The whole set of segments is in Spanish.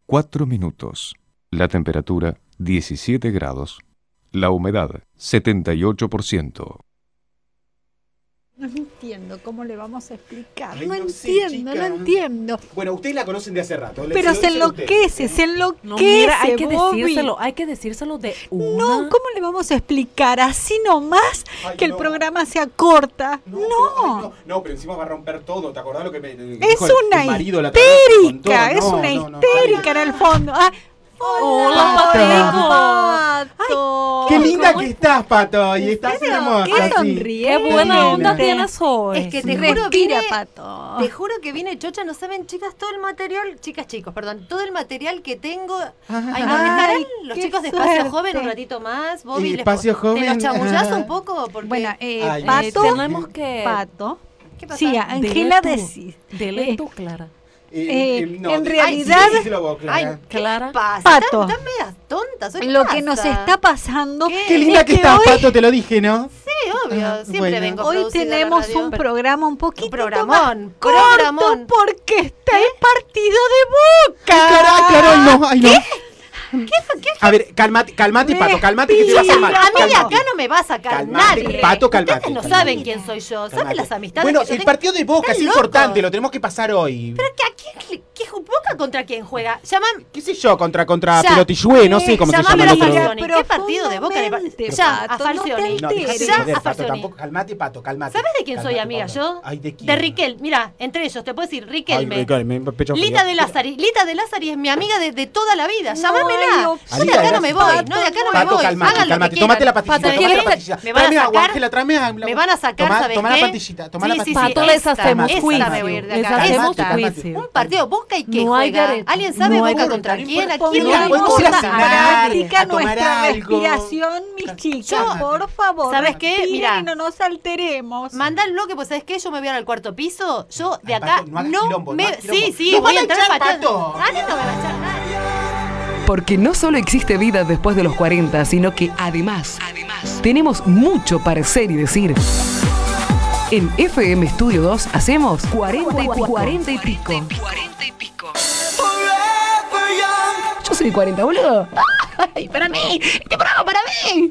4 minutos. La temperatura 17 grados. La humedad 78%. No entiendo cómo le vamos a explicar. Ay, no no sé, entiendo, chica. no entiendo. Bueno, ustedes la conocen de hace rato. Pero se lo dicen enloquece, ustedes, se enloquece. No, mira, hay que Bobby. decírselo de una. No, ¿cómo le vamos a explicar así nomás Ay, que el no. programa se acorta? No, No, pero, no, pero encima va a romper todo. ¿Te acordás lo que me es dijo una el marido la otra vez? Me contó? histérica, es No, una no, no, histérica en el fondo. Ah, Hola, Pato. Qué linda que estás, Pato. Y estás hermosa. Qué sí. sonríe. Qué buena Divina. onda tienes hoy. Es que te juro, Respira, vine, Pato. te juro que viene chocha, no saben, chicas, todo el material, chicos, perdón, todo el material que tengo. Ay, ¿dónde estarán los qué chicos de Espacio suerte. Joven un ratito más? Bobby, Espacio Joven, ¿te los chamullás ajá. un poco? Porque Bueno, Ay, Pato, tenemos que... Pato. ¿qué pasa? Sí, Ángela Dile tú, decís. Dile tú, Clara. En realidad- decíselo vos, Clara. Ay, Clara. ¿qué pasa? Pato. Están medias tontas. ¿qué Lo pasa? que nos está pasando Qué linda es que estás, hoy, Pato, te lo dije, ¿no? Sí, obvio, siempre bueno. vengo hoy producida a la tenemos radio. un programa un poquito programón, más corto programón. porque está el partido de Boca. Ay, Clara, ay, no, ay, no. ¿Qué? A ver, calmate, Pato, calmate que te vas a A mal. mí de Calmate. acá no me va a sacar Calmate, nadie. Pato, calmate, Ustedes no calmate. saben quién soy yo. ¿Saben Calmate. las amistades Bueno, que yo el tengo? partido de Boca es Están importante, locos. lo tenemos que pasar hoy. ¿Pero que a quién? ¿Qué Boca contra quién juega? Llaman. ¿Qué sé yo? Contra Ya. Pelotillue, no sé cómo se Llamame llama el a otro. Falcioni. ¿Qué partido de Boca le pasa? Profundamente, Ya, a Pato, Falcioni. No, dejate de Ya, joder, a Pato, Falcioni. tampoco. Calmate, Pato, calmate. ¿Sabes de quién soy Calmate, amiga Pato. yo? Ay, ¿de quién? De Riquel. Mira, entre ellos te puedo decir Ay, Riquelme. Riquelme, pecho frío. Lita de Lázari es mi amiga de toda la vida. No Llámamela. hay Yo opción. de acá no me voy. Pato, No, de acá no me Pato, voy. calmate, Hagan lo calmate. que Tómate la quieran. pastillita, Pato, tomate la ¿qué? pastillita. Me van a Tráeme agua, sacar. Ángela, tráeme agua. Me van a sacar, ¿sabes Tomá qué? la pastillita, tomá la Sí, sí, pastillita. sí, Pato, les esta, hacemos esta juicio. me voy a ir de Les acá. hacemos Esta. juicio. Un partido Boca y que No hay juega. derecho. ¿Alguien sabe No hay Boca derecho. contra quién? ¿A No quién hay le derecho. importa? Podemos ir a Pongamos cenar, en práctica a tomar nuestra algo. respiración, mis chicas, Yo- por favor. ¿Sabes qué? Respiren Mirá. y no nos alteremos. Manda el bloque, pues ¿sabes qué? Yo me voy a ir al cuarto piso. Yo de Ay, acá Pato, no hagas no quilombo, no me... hagas quilombo. Sí, sí, Nos voy van a a entrar echar, pateando. Pato. Ah, no me va a echar nadie. Porque no solo existe vida después de los 40, sino que además tenemos mucho para hacer y decir. En FM Estudio 2 hacemos 40 y pico. Yo soy 40, boludo. ¡Ay, para mí! ¡Este programa para mí!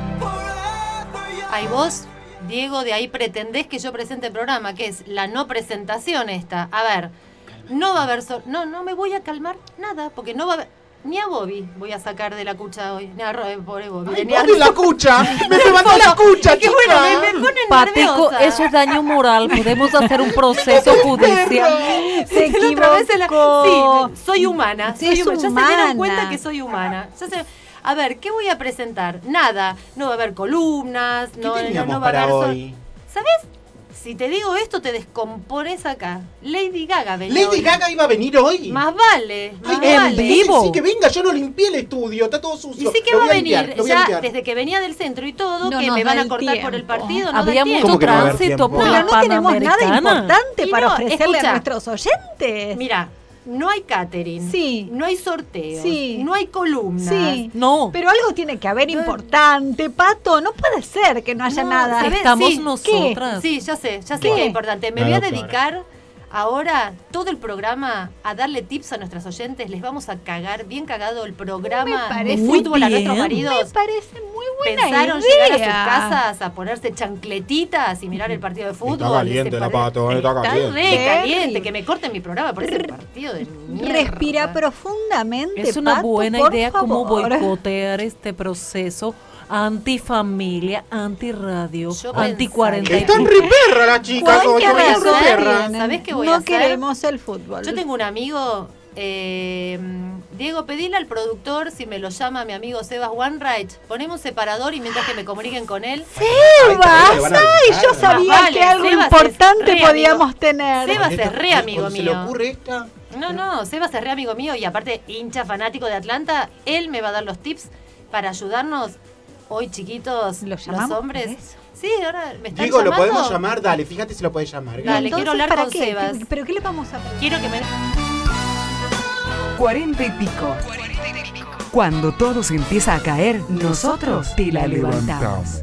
Ay, vos, Diego, de ahí pretendés que yo presente el programa, que es la no presentación esta. A ver, no va a haber... No me voy a calmar nada, porque no va a haber... Ni a Bobby voy a sacar de la cucha hoy. Ni a pobre Bobby. Ay, Ni a- Bobby, la cucha. Me levantó la cucha, Qué bueno, chica. me pone Patico, nerviosa. eso es daño moral. Podemos hacer un proceso judicial. Se La otra vez equivocó. Sí, soy humana. Sí, Soy es humana. Ya se humana. dieron cuenta que soy humana. A ver, ¿qué voy a presentar? Nada. No va a haber columnas. ¿Qué No teníamos va a para haber hoy? ¿Sabes? Si te digo esto, te descompones acá. Lady Gaga venía ¿Lady hoy. Gaga iba a venir hoy? Más vale. Ay, Más ¿en vale. vivo? Sí, que venga, yo no limpié el estudio, está todo Y sucio. sí que Lo va a voy limpiar, venir lo voy a ya limpiar. desde que venía del centro y todo, No que nos me van da a el cortar por el tiempo. partido. No Había da tiempo. mucho ¿Cómo que no va a haber tránsito tiempo? por Pero la no tenemos nada Panamericana. importante Y para no, ofrecerle escucha. a nuestros oyentes. Mira, no hay catering. Sí. No hay sorteos. Sí. No hay columnas. Sí. No. Pero algo tiene que haber importante, Pato. No puede ser que no haya No, nada. ¿sabes? Estamos Sí, nosotras. Sí, ya sé ¿Qué? que es importante. Me La voy a doctora. dedicar ahora todo el programa a darle tips a nuestros oyentes. Les vamos a cagar, bien cagado el programa Me de parece fútbol a bien. nuestros Me maridos. parece muy buena Pensaron idea. llegar a sus casas a ponerse chancletitas y mirar el partido de fútbol. Está caliente Ese la Pato, está Está caliente. re caliente, que me corten mi programa por ese partido de mierda. Respira profundamente. Es una Pato, buena por idea cómo favor. boicotear este proceso antifamilia, antirradio, Yo anti-40. pensaría- Están re perra las chicas, ¿Cuál hoy, que son re razón perra. tienen? ¿Sabés qué voy no a hacer? queremos el fútbol. Yo tengo un amigo, Diego, pedile al productor si me lo llama mi amigo Sebas Wainwright. Ponemos separador y mientras que me comuniquen con él. Sebas, Ay, van a ay, yo dejar. sabía Más vale, que algo Sebas es importante re podíamos amigo. tener. Sebas es re amigo Cuando se le mío. ocurre esta. No, Sebas es re amigo mío y aparte hincha fanático de Atlanta. Él me va a dar los tips para ayudarnos hoy, chiquitos, ¿Lo los llamamos hombres. por eso? Sí, ahora me están Diego, ¿lo llamando. podemos llamar? Dale, fíjate si lo podés llamar. Dale, Entonces, quiero hablar ¿para con qué? Sebas. ¿Pero qué le vamos a pedir? Quiero que me... 40 y pico. Cuando todo se empieza a caer, nosotros te la levantamos.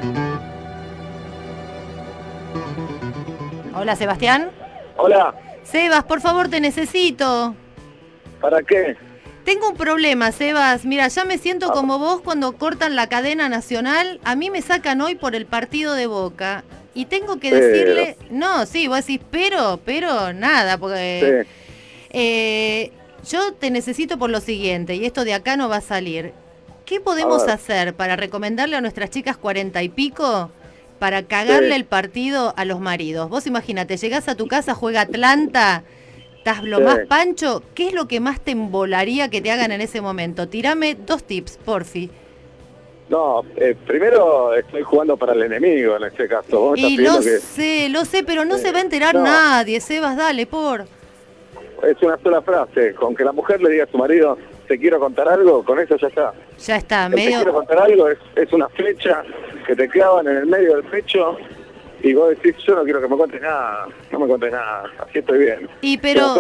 Hola, Sebastián. Hola. Sebas, por favor, te necesito. ¿Para qué? Tengo un problema, Sebas. Mira, ya me siento como vos cuando cortan la cadena nacional. A mí me sacan hoy por el partido de Boca. Y tengo que decirle... No, sí, vos decís, pero nada, porque... yo te necesito por lo siguiente, y esto de acá no va a salir. ¿Qué podemos hacer para recomendarle a nuestras chicas 40 y pico para cagarle el partido a los maridos? Vos imagínate, llegás a tu casa, juega Atlanta... ¿Estás lo más pancho? ¿Qué es lo que más te embolaría que te hagan en ese momento? Tírame 2 tips, porfi. No, primero estoy jugando para el enemigo en este caso. ¿Vos Y lo sé, pero no se va a enterar nadie, Sebas, dale, por. Es una sola frase, con que la mujer le diga a su marido, te quiero contar algo, con eso ya está. Ya está, Te quiero contar algo, es una flecha que te clavan en el medio del pecho. Y vos decís, yo no quiero que me cuentes nada, no me cuentes nada, así estoy bien. Y pero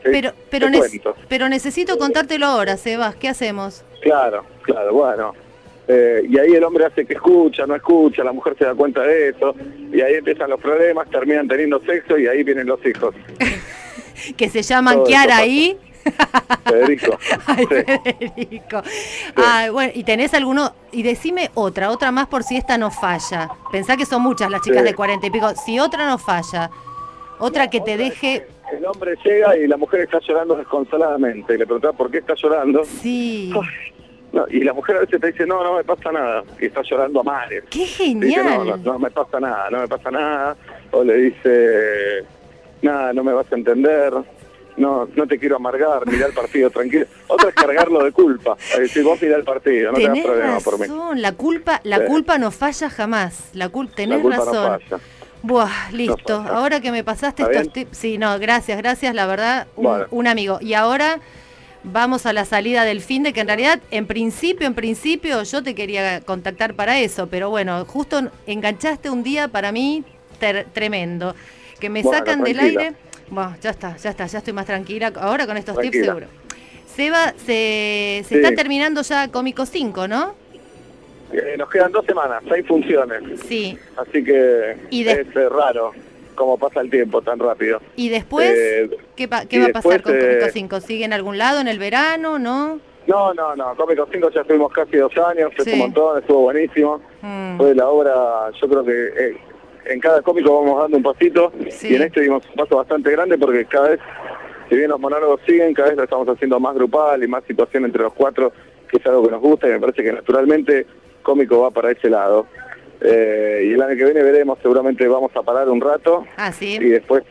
necesito contártelo ahora, Sebas, ¿qué hacemos? Claro, bueno. Y ahí el hombre hace que escucha, no escucha, la mujer se da cuenta de eso, y ahí empiezan los problemas, terminan teniendo sexo y ahí vienen los hijos. Que se llaman Kiara y... Federico. Ay, Federico. Sí. Bueno, y tenés alguno, y decime otra más por si esta no falla. Pensá que son muchas las chicas de 40 y pico. Si otra no falla, otra que te deje... El hombre llega y la mujer está llorando desconsoladamente. Y le preguntás por qué está llorando. Sí. No, y la mujer a veces te dice, no me pasa nada. Y está llorando a mares. ¡Qué genial! Dice, no me pasa nada. O le dice, nada, no me vas a entender. No te quiero amargar, mirá el partido tranquilo. Otra es cargarlo de culpa. Es decir, vos mirá el partido, no tenés problema por mí. La culpa no falla jamás. Tenés razón. No falla. Buah, listo. No falla. Ahora que me pasaste estos tips. Sí, no, gracias, la verdad, un amigo. Y ahora vamos a la salida del finde, que en realidad, en principio, yo te quería contactar para eso, pero bueno, justo enganchaste un día para mí tremendo. Que me sacan tranquila. del aire. Bueno, ya está, ya estoy más tranquila. Ahora con estos tips seguro. Seba, se está terminando ya Cómico 5, ¿no? Nos quedan 2 semanas, 6 funciones. Sí. Así que es raro cómo pasa el tiempo tan rápido. ¿Y después? ¿Qué va a pasar con Cómico 5? ¿Sigue en algún lado, en el verano, no? No. Cómico 5 ya estuvimos casi 2 años, es un montón, estuvo buenísimo. Fue la obra, yo creo que... en cada cómico vamos dando un pasito y en este dimos un paso bastante grande porque cada vez, si bien los monólogos siguen, cada vez lo estamos haciendo más grupal y más situación entre los 4, que es algo que nos gusta y me parece que naturalmente cómico va para ese lado. Y el año que viene veremos, seguramente vamos a parar un rato y después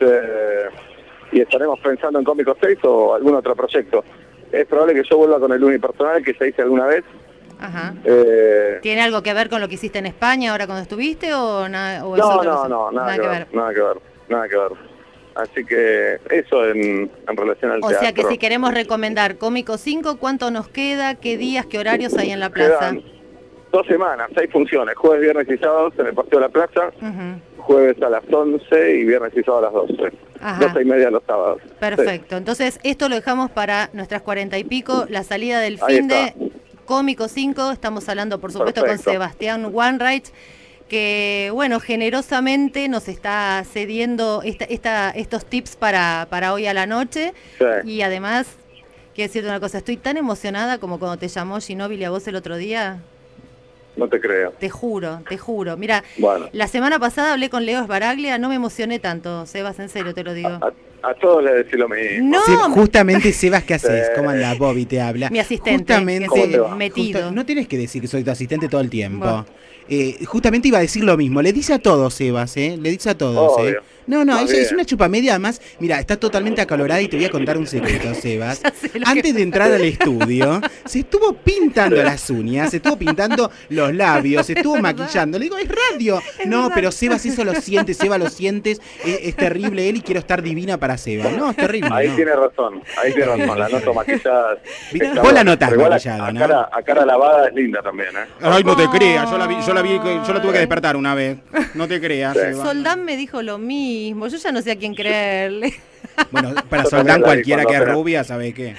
y estaremos pensando en Cómico 6 o algún otro proyecto. Es probable que yo vuelva con el unipersonal que ya hice alguna vez. Ajá. ¿Tiene algo que ver con lo que hiciste en España ahora cuando estuviste o nada? No, nada que ver. Así que eso en relación al teatro. O sea que si queremos recomendar Cómico 5, ¿cuánto nos queda? ¿Qué días, qué horarios hay en la plaza? Quedan 2 semanas, 6 funciones, jueves, viernes y sábados en el Paseo de la Plaza, jueves a las 11 y viernes y sábado a las 12. 12:30 los sábados. Perfecto, entonces esto lo dejamos para nuestras 40 y pico, la salida del finde. Cómico 5, estamos hablando por supuesto con Sebastián Wainwright, que bueno, generosamente nos está cediendo estos tips para hoy a la noche. Y además, quiero decirte una cosa, estoy tan emocionada como cuando te llamó Ginóbili a vos el otro día. No te creo. Te juro. Mira, la semana pasada hablé con Leo Sbaraglia, no me emocioné tanto, Sebas, en serio te lo digo. A todos les decís lo mismo. No, justamente, Sebas, ¿qué haces? ¿Cómo anda? Bobby te habla. Mi asistente, metido. No tienes que decir que soy tu asistente todo el tiempo. Justamente iba a decir lo mismo. Le dice a todos, Sebas, le dice a todos. No, ella es una chupamedia, además, mira, está totalmente acalorada y te voy a contar un secreto, Sebas. Antes de entrar al estudio, se estuvo pintando las uñas, se estuvo pintando los labios, se estuvo maquillando. Le digo, es radio. No, pero Sebas eso lo siente, Sebas lo sientes, es terrible él y quiero estar divina para Sebas. No, es terrible. Tiene razón, la noto maquillada. Vos la notás maquillada, ¿no? A cara lavada es linda también, Ay, no te creas, yo la tuve que despertar una vez. No te creas, Sebas. Soldán me dijo lo mismo. Yo ya no sé a quién creerle. Bueno, para Soldán cualquiera que es rubia, ¿sabe qué?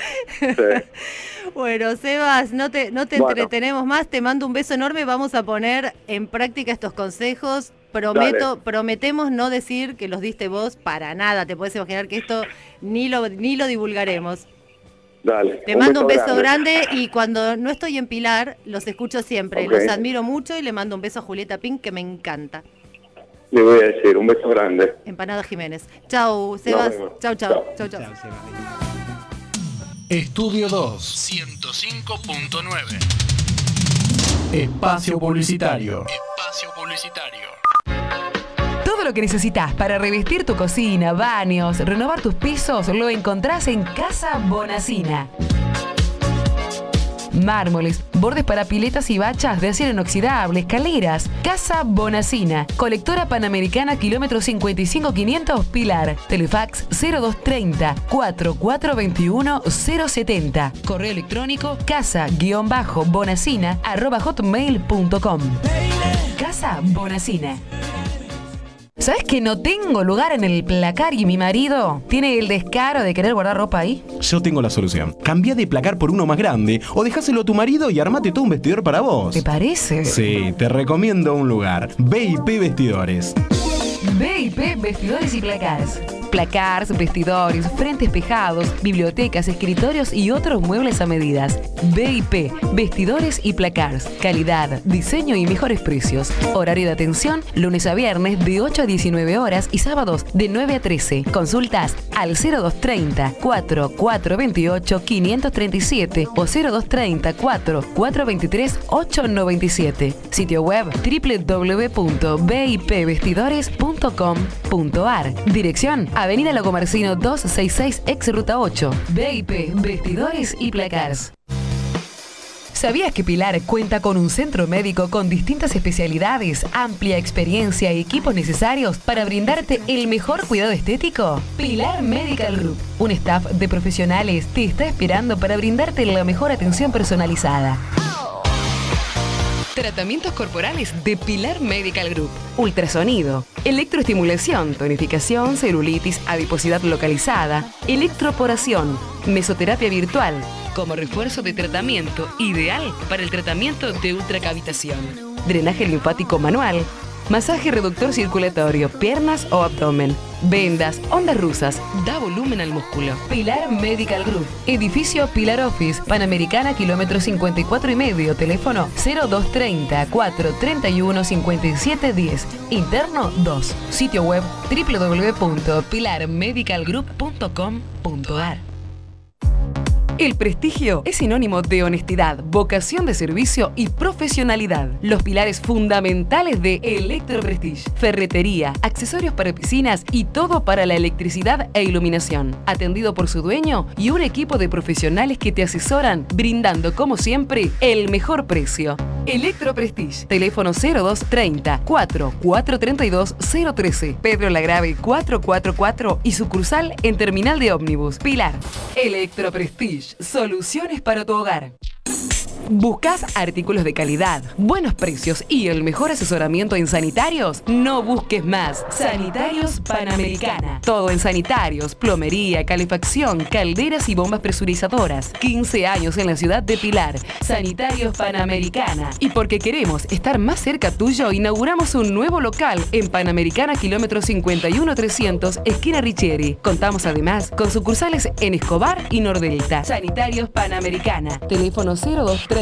Bueno, Sebas, no te entretenemos más. Te mando un beso enorme. Vamos a poner en práctica estos consejos. prometemos no decir que los diste vos para nada. Te podés imaginar que esto ni lo divulgaremos. Dale. Te mando un beso grande y cuando no estoy en Pilar, los escucho siempre. Okay. Los admiro mucho y le mando un beso a Julieta Pink, que me encanta. Le voy a decir, un beso grande. Empanada Jiménez. Chau, Sebas. Chau. Estudio 2, 105.9. Espacio publicitario. Todo lo que necesitas para revestir tu cocina, baños, renovar tus pisos, lo encontrás en Casa Bonacina. Mármoles, bordes para piletas y bachas de acero inoxidable, escaleras. Casa Bonacina. Colectora Panamericana kilómetro 55500 Pilar. Telefax 0230 4421 070. Correo electrónico casa-bonacina@hotmail.com. Casa Bonacina. ¿Sabes que no tengo lugar en el placar y mi marido tiene el descaro de querer guardar ropa ahí? Yo tengo la solución. Cambia de placar por uno más grande o dejáselo a tu marido y armate todo un vestidor para vos. ¿Te parece? Sí, te recomiendo un lugar. BIP Vestidores. BIP Vestidores y Placars. Placars, vestidores, frentes espejados, bibliotecas, escritorios y otros muebles a medidas. BIP Vestidores y Placars. Calidad, diseño y mejores precios. Horario de atención, lunes a viernes de 8 a 19 horas y sábados de 9 a 13. Consultas al 0230 4428 537 o 0230 4423 897. Sitio web www.bipvestidores.com.ar. Dirección Avenida Lagomarcino 266 ex Ruta 8. BIP Vestidores y Placars. ¿Sabías que Pilar cuenta con un centro médico con distintas especialidades, amplia experiencia y equipos necesarios para brindarte el mejor cuidado estético? Pilar Medical Group, un staff de profesionales, te está esperando para brindarte la mejor atención personalizada. Tratamientos corporales de Pilar Medical Group. Ultrasonido, electroestimulación, tonificación, celulitis, adiposidad localizada, electroporación, mesoterapia virtual, como refuerzo de tratamiento ideal para el tratamiento de ultracavitación. Drenaje linfático manual, masaje reductor circulatorio, piernas o abdomen, vendas, ondas rusas, da volumen al músculo. Pilar Medical Group, edificio Pilar Office, Panamericana kilómetro 54,5, teléfono 0230 431 5710, interno 2, sitio web www.pilarmedicalgroup.com.ar. El prestigio es sinónimo de honestidad, vocación de servicio y profesionalidad. Los pilares fundamentales de Electroprestige. Ferretería, accesorios para piscinas y todo para la electricidad e iluminación. Atendido por su dueño y un equipo de profesionales que te asesoran, brindando como siempre el mejor precio. Electroprestige. Teléfono 0230 4432 013. Pedro Lagrave 444 y sucursal en Terminal de Ómnibus. Pilar. Electroprestige. Soluciones para tu hogar. ¿Buscas artículos de calidad, buenos precios y el mejor asesoramiento en sanitarios? No busques más. Sanitarios Panamericana. Todo en sanitarios, plomería, calefacción, calderas y bombas presurizadoras. 15 años en la ciudad de Pilar. Sanitarios Panamericana. Y porque queremos estar más cerca tuyo, inauguramos un nuevo local en Panamericana kilómetro 51-300, esquina Richieri. Contamos además con sucursales en Escobar y Nordelta. Sanitarios Panamericana. Teléfono 0230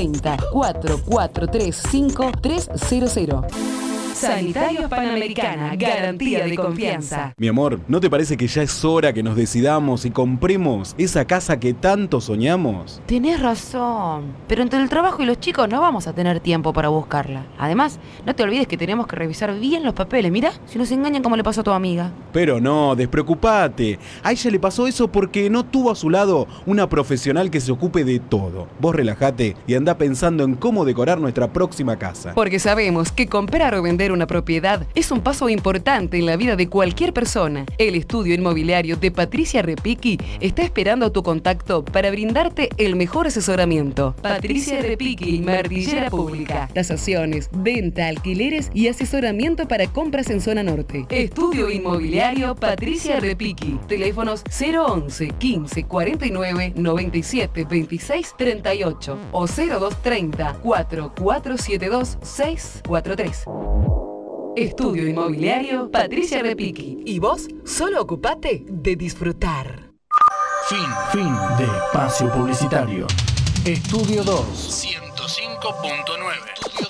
4435 300. Sanitarios Panamericana, garantía de confianza. Mi amor, ¿no te parece que ya es hora que nos decidamos y compremos esa casa que tanto soñamos? Tenés razón, pero entre el trabajo y los chicos no vamos a tener tiempo para buscarla. Además, no te olvides que tenemos que revisar bien los papeles. Mirá, si nos engañan como le pasó a tu amiga. Pero no, despreocupate. A ella le pasó eso porque no tuvo a su lado una profesional que se ocupe de todo. Vos relajate y andá pensando en cómo decorar nuestra próxima casa. Porque sabemos que comprar o vender una propiedad es un paso importante en la vida de cualquier persona. El estudio inmobiliario de Patricia Repiqui está esperando tu contacto para brindarte el mejor asesoramiento. Patricia Repiqui, martillera pública. Tasaciones, venta, alquileres y asesoramiento para compras en zona norte. Estudio inmobiliario Patricia Repiqui. Teléfonos 011 15 49 97 26 38 o 0230 4472 643. Estudio Inmobiliario Patricia Repiqui. Y vos solo ocupate de disfrutar. Fin de espacio publicitario. Estudio 2, 105.9. Estudio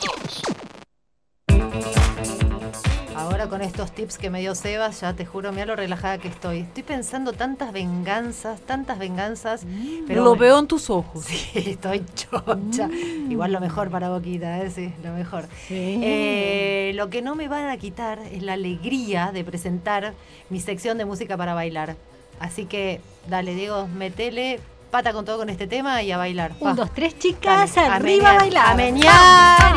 2. Ahora con estos tips que me dio Sebas, ya te juro, mira lo relajada que estoy. Estoy pensando tantas venganzas. Pero lo bueno. veo en tus ojos. Sí, estoy chocha. Igual lo mejor para Boquita, sí, lo mejor. Sí. Lo que no me van a quitar es la alegría de presentar mi sección de música para bailar. Así que, dale, Diego, metele pata con todo con este tema y a bailar. 1, 2, 3, chicas, Dale, arriba a bailar. A menear.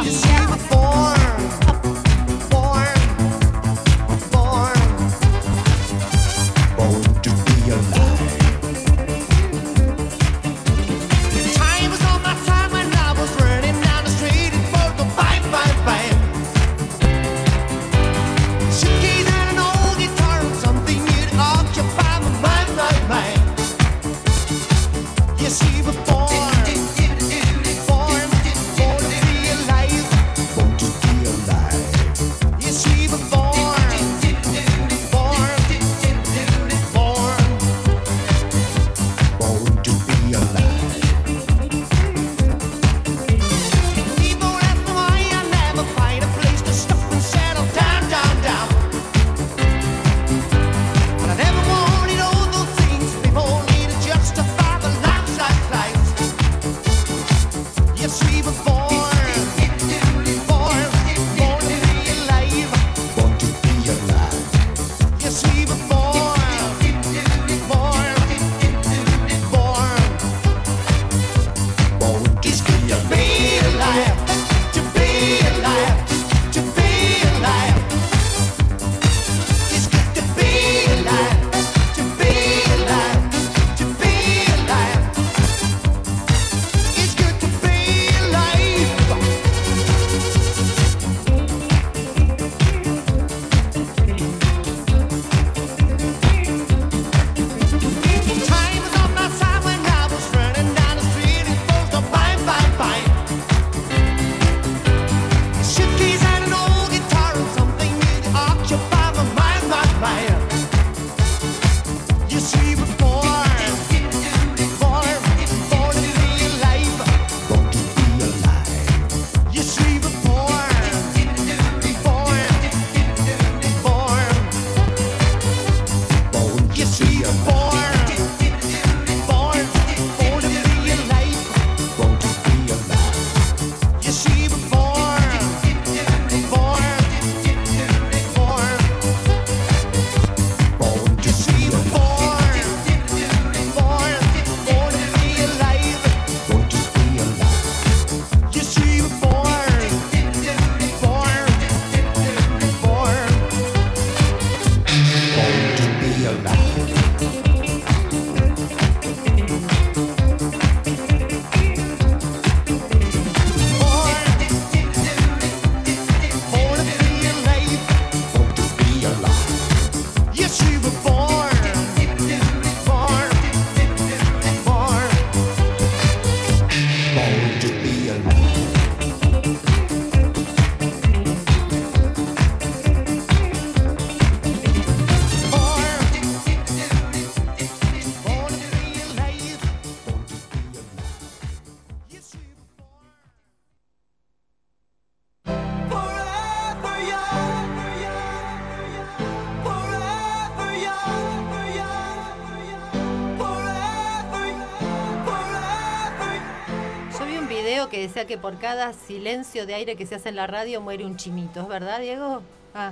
Que decía que por cada silencio de aire que se hace en la radio muere un chinito, ¿es verdad, Diego? Ah,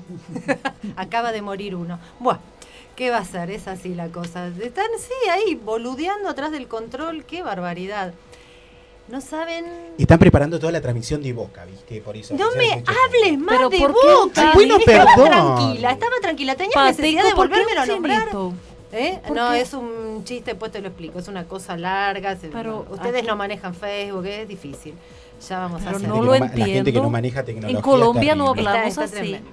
acaba de morir uno. Buah, ¿qué va a ser? Es así la cosa. Están, sí, ahí, boludeando atrás del control, qué barbaridad. No saben... Están preparando toda la transmisión de Boca, ¿viste? Por eso. No me hables más pero de ¿por Boca. Qué? Bueno, Estaba tranquila. Tenía necesidad de volvérmelo a nombrar. No, qué? es un chiste, después te lo explico. Es una cosa larga. Pero ustedes aquí... no manejan Facebook, es difícil. Ya vamos a hacer. No lo entiendo. La gente que no maneja tecnología. En Colombia no terrible. hablamos Está así. tremendo.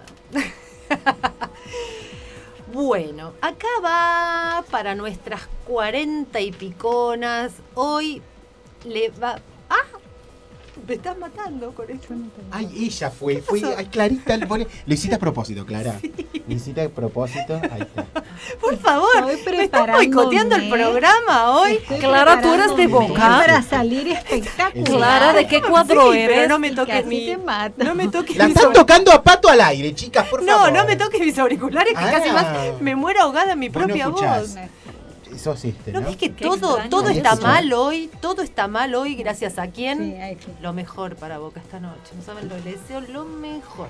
Bueno, acá va para nuestras 40 y piconas. Hoy le va... Me estás matando con esto. Ay, ella fue, ay, Clarita, lo hiciste a propósito, Clara. Sí. Lo hiciste a propósito, ahí está. Por favor, me estás boicoteando el programa hoy. Clara, tú eres de Boca. Para salir espectacular. Clara, ¿de qué cuadro eres? Pero no me toques no me toques la están tocando a pato al aire, chicas, por favor. No me toques mis auriculares, que casi más me muero ahogada en mi propia voz. Eso existe, ¿no? ¿No ves que todo está mal hoy? Todo está mal hoy, gracias a quién. Sí. Lo mejor para Boca esta noche. No saben, les deseo lo mejor.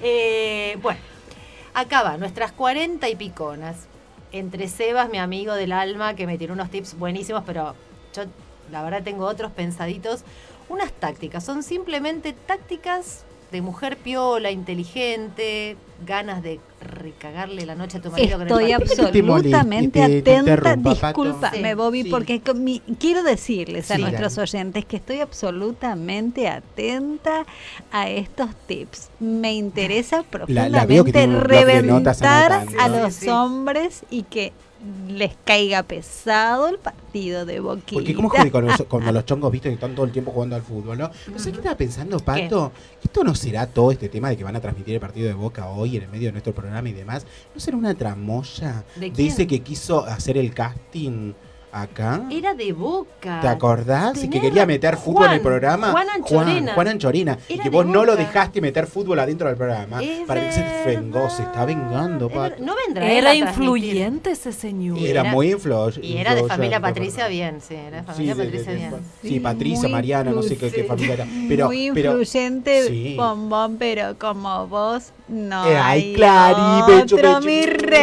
Bueno, acá va, nuestras 40 y piconas. Entre Sebas, mi amigo del alma, que me tiró unos tips buenísimos, pero yo la verdad tengo otros pensaditos. Unas tácticas, son simplemente tácticas de mujer piola, inteligente, ganas de recagarle la noche a tu marido. Estoy absolutamente atenta, discúlpame, Bobby, porque quiero decirles a nuestros oyentes que estoy absolutamente atenta a estos tips. Me interesa profundamente reventar a los hombres y que les caiga pesado el partido de Boquita. Porque cómo jode con los chongos, viste, que están todo el tiempo jugando al fútbol, ¿no? No sé qué estaba pensando, Pato. ¿Esto no será todo este tema de que van a transmitir el partido de Boca hoy en el medio de nuestro programa y demás? ¿No será una tramoya? Dice que quiso hacer el casting acá. Era de Boca. ¿Te acordás? Y que quería meter fútbol en el programa. Juan Anchorena. Y que vos no lo dejaste meter fútbol adentro del programa. Para que se vengó, se está vengando, Pato. No vendrá. Era influyente ese señor. Era muy influyente. Y era de familia Patricia bien, sí. Era de familia Patricia bien. Sí, Patricia, Mariana, no sé qué familia era. Muy influyente, Bombón, pero como vos no hay otro, mi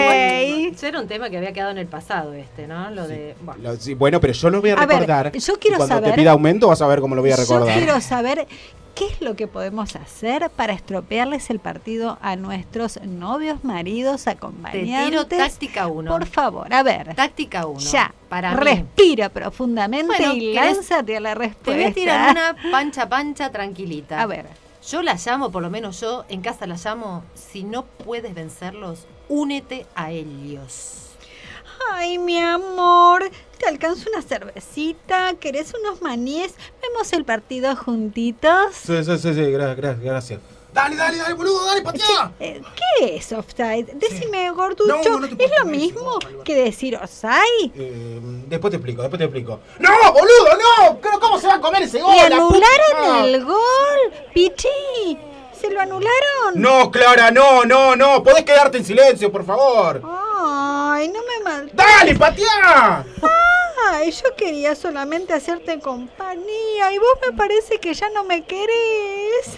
rey. Eso era un tema que había quedado en el pasado, ¿no? Lo de... Bueno, pero yo lo voy a recordar. Yo quiero cuando saber, te pida aumento vas a ver cómo lo voy a recordar. Yo quiero saber qué es lo que podemos hacer para estropearles el partido a nuestros novios, maridos, acompañantes. Te tiro táctica 1. Por favor, a ver. Táctica 1. Ya, respira profundamente y lánzate a la respuesta. Te voy a tirar una pancha tranquilita. A ver. Yo la llamo, por lo menos yo en casa la llamo, si no puedes vencerlos, únete a ellos. Ay, mi amor, ¿te alcanzo una cervecita? ¿Querés unos maníes? ¿Vemos el partido juntitos? Sí, gracias. Dale, boludo, dale, patea. ¿Qué es offside? Decime, gorducho, no ¿es lo mismo que decir offside? Después te explico. ¡No, boludo, no! ¿Cómo se va a comer ese gol? ¡Le anularon el gol! ¡Pichi! ¿Se lo anularon? No, Clara, no. Podés quedarte en silencio, por favor. Ay, no me maltrates. ¡Dale, patea! Ay, yo quería solamente hacerte compañía y vos me parece que ya no me querés.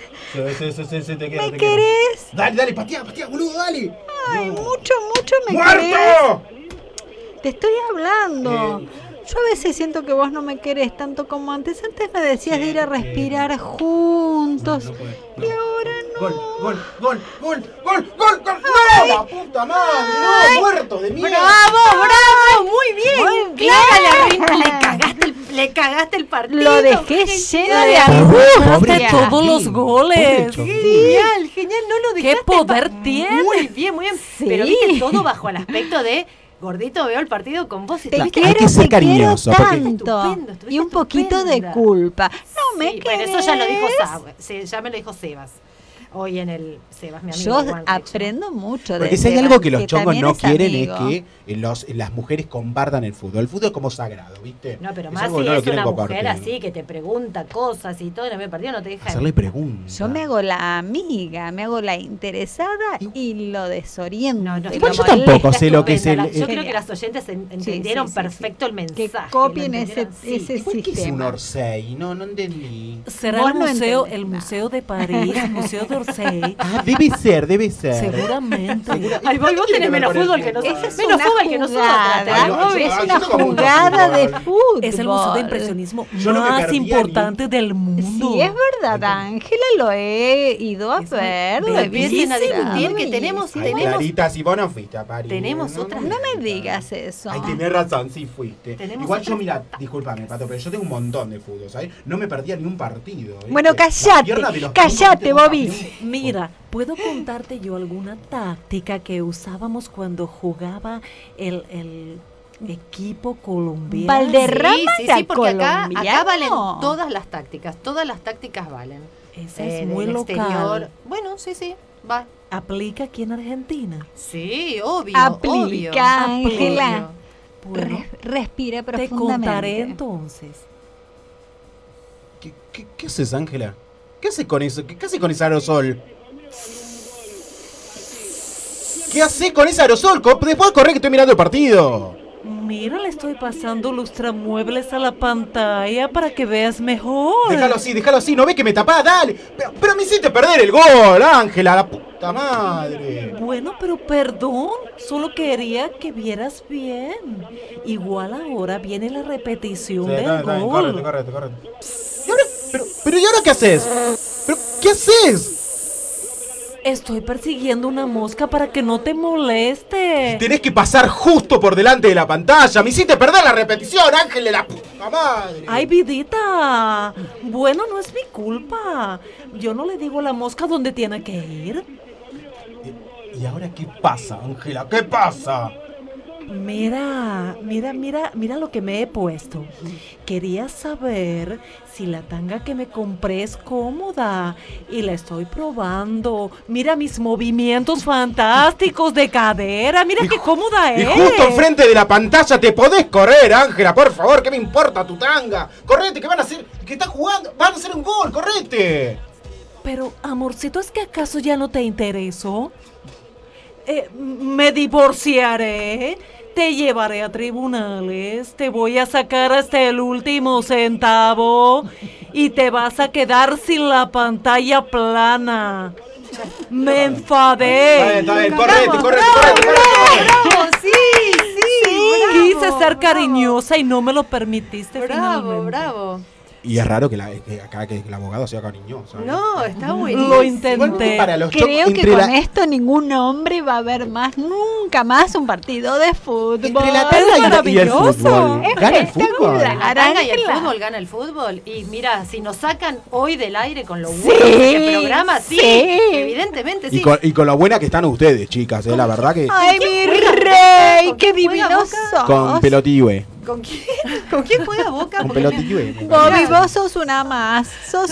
Sí, te quiero. ¿Me querés? Dale, patea, boludo, dale. Ay, mucho me ¡Muerto! querés. Te estoy hablando. Yo a veces siento que vos no me querés tanto como antes. Antes me decías de ir a respirar juntos. Y ahora no. ¡Gol! ¡No, la puta madre! ¡No, muerto de miedo! ¡Bravo! ¡Muy bien! Clara, le cagaste el partido. Lo dejé lleno de angustia. Todos los goles. Genial, no lo dejaste. ¡Qué poder tiene! Muy bien. Sí. Pero viste todo bajo el aspecto de... Gordito, veo el partido con vos. Hay que ser cariñoso. Tanto. Y un poquito de culpa. No me querés. Bueno, eso ya lo dijo ya me lo dijo Sebas. Hoy en el Sebas, mi amigo. Yo aprendo mucho de porque si hay algo que los chongos no quieren es que las mujeres compartan el fútbol. El fútbol es como sagrado, ¿viste? No, pero más si es una mujer así que te pregunta cosas y todo en el partido no te deja. Hacerle preguntas. Yo me hago la amiga, me hago la interesada y lo desoriento. Igual yo tampoco sé lo que es el... Yo creo que las oyentes entendieron perfecto el mensaje. Que copien ese sistema. ¿Qué es un Orsay? No entendí. ¿Será el museo de París, el museo de Orsay? Ah, debe ser. Seguramente. Ay, vos tenés menos fútbol que nosotros. Menos fútbol que nosotros. Es una jugada de fútbol. Es el museo de impresionismo más importante del mundo. Sí, es verdad, Ángela, lo he ido a ver. Empiecen a discutir que tenemos... Clarita, si vos no fuiste a París. Tenemos otras... No me digas eso. Ay, tenés razón, sí fuiste. Igual yo, mira, discúlpame, Pato, pero yo tengo un montón de fútbol, ¿sabes? No me perdía ni un partido. Bueno, cállate, Bobby. Mira, ¿puedo contarte yo alguna táctica que usábamos cuando jugaba Equipo colombiano. Valderrama sí, porque acá valen colombiano. todas las tácticas valen. Ese es muy del local. Exterior. Bueno, sí, va. ¿Aplica aquí en Argentina? Sí, obvio. Aplica, Ángela. Bueno, Respira te profundamente. contaré entonces. ¿Qué haces, Ángela? ¿Qué haces con eso? ¿Qué haces con ese aerosol? ¿Qué haces con ese aerosol? Después corre que estoy mirando el partido. Mira, le estoy pasando lustramuebles a la pantalla para que veas mejor. Déjalo así, ¿no ves que me tapás? Dale. Pero me hiciste perder el gol, Ángela, la puta madre. Bueno, pero perdón, solo quería que vieras bien. Igual ahora viene la repetición del gol. Correte. Pero ¿y ahora qué haces? ¿Pero qué haces? Estoy persiguiendo una mosca para que no te moleste. Tenés que pasar justo por delante de la pantalla. Me hiciste perder la repetición, Ángel, la puta madre. Ay, vidita. Bueno, no es mi culpa. Yo no le digo a la mosca dónde tiene que ir. ¿Y ahora qué pasa, Ángela? ¿Qué pasa? Mira lo que me he puesto. Quería saber si la tanga que me compré es cómoda y la estoy probando. Mira mis movimientos fantásticos de cadera. Mira qué cómoda es. Y justo enfrente de la pantalla te podés correr, Ángela, por favor, ¿qué me importa tu tanga? Correte, que van a hacer, que estás jugando, van a hacer un gol, correte. Pero, amorcito, ¿es que acaso ya no te intereso? Me divorciaré, te llevaré a tribunales, te voy a sacar hasta el último centavo y te vas a quedar sin la pantalla plana. Me enfadé. Está bien, correte. ¡Bravo! Sí. Quise ser cariñosa y no me lo permitiste finalmente. Bravo. Y es raro que el abogado sea cariñoso. No, está buenísimo. Lo intenté. Creo que con esto ningún hombre va a ver nunca más un partido de fútbol. Entre la tanga y el fútbol. ¿Gana el fútbol? La tanga y el fútbol gana el fútbol. Y mira, si nos sacan hoy del aire con lo bueno que el programa, sí, evidentemente sí. Y con lo buena que están ustedes, chicas, la verdad que... ¡Ay, mi rey! ¡Qué divinos sos! Con Pelotigüe. ¿Con quién juega Boca? Con Pelotigüe. Bobby, vos sos una más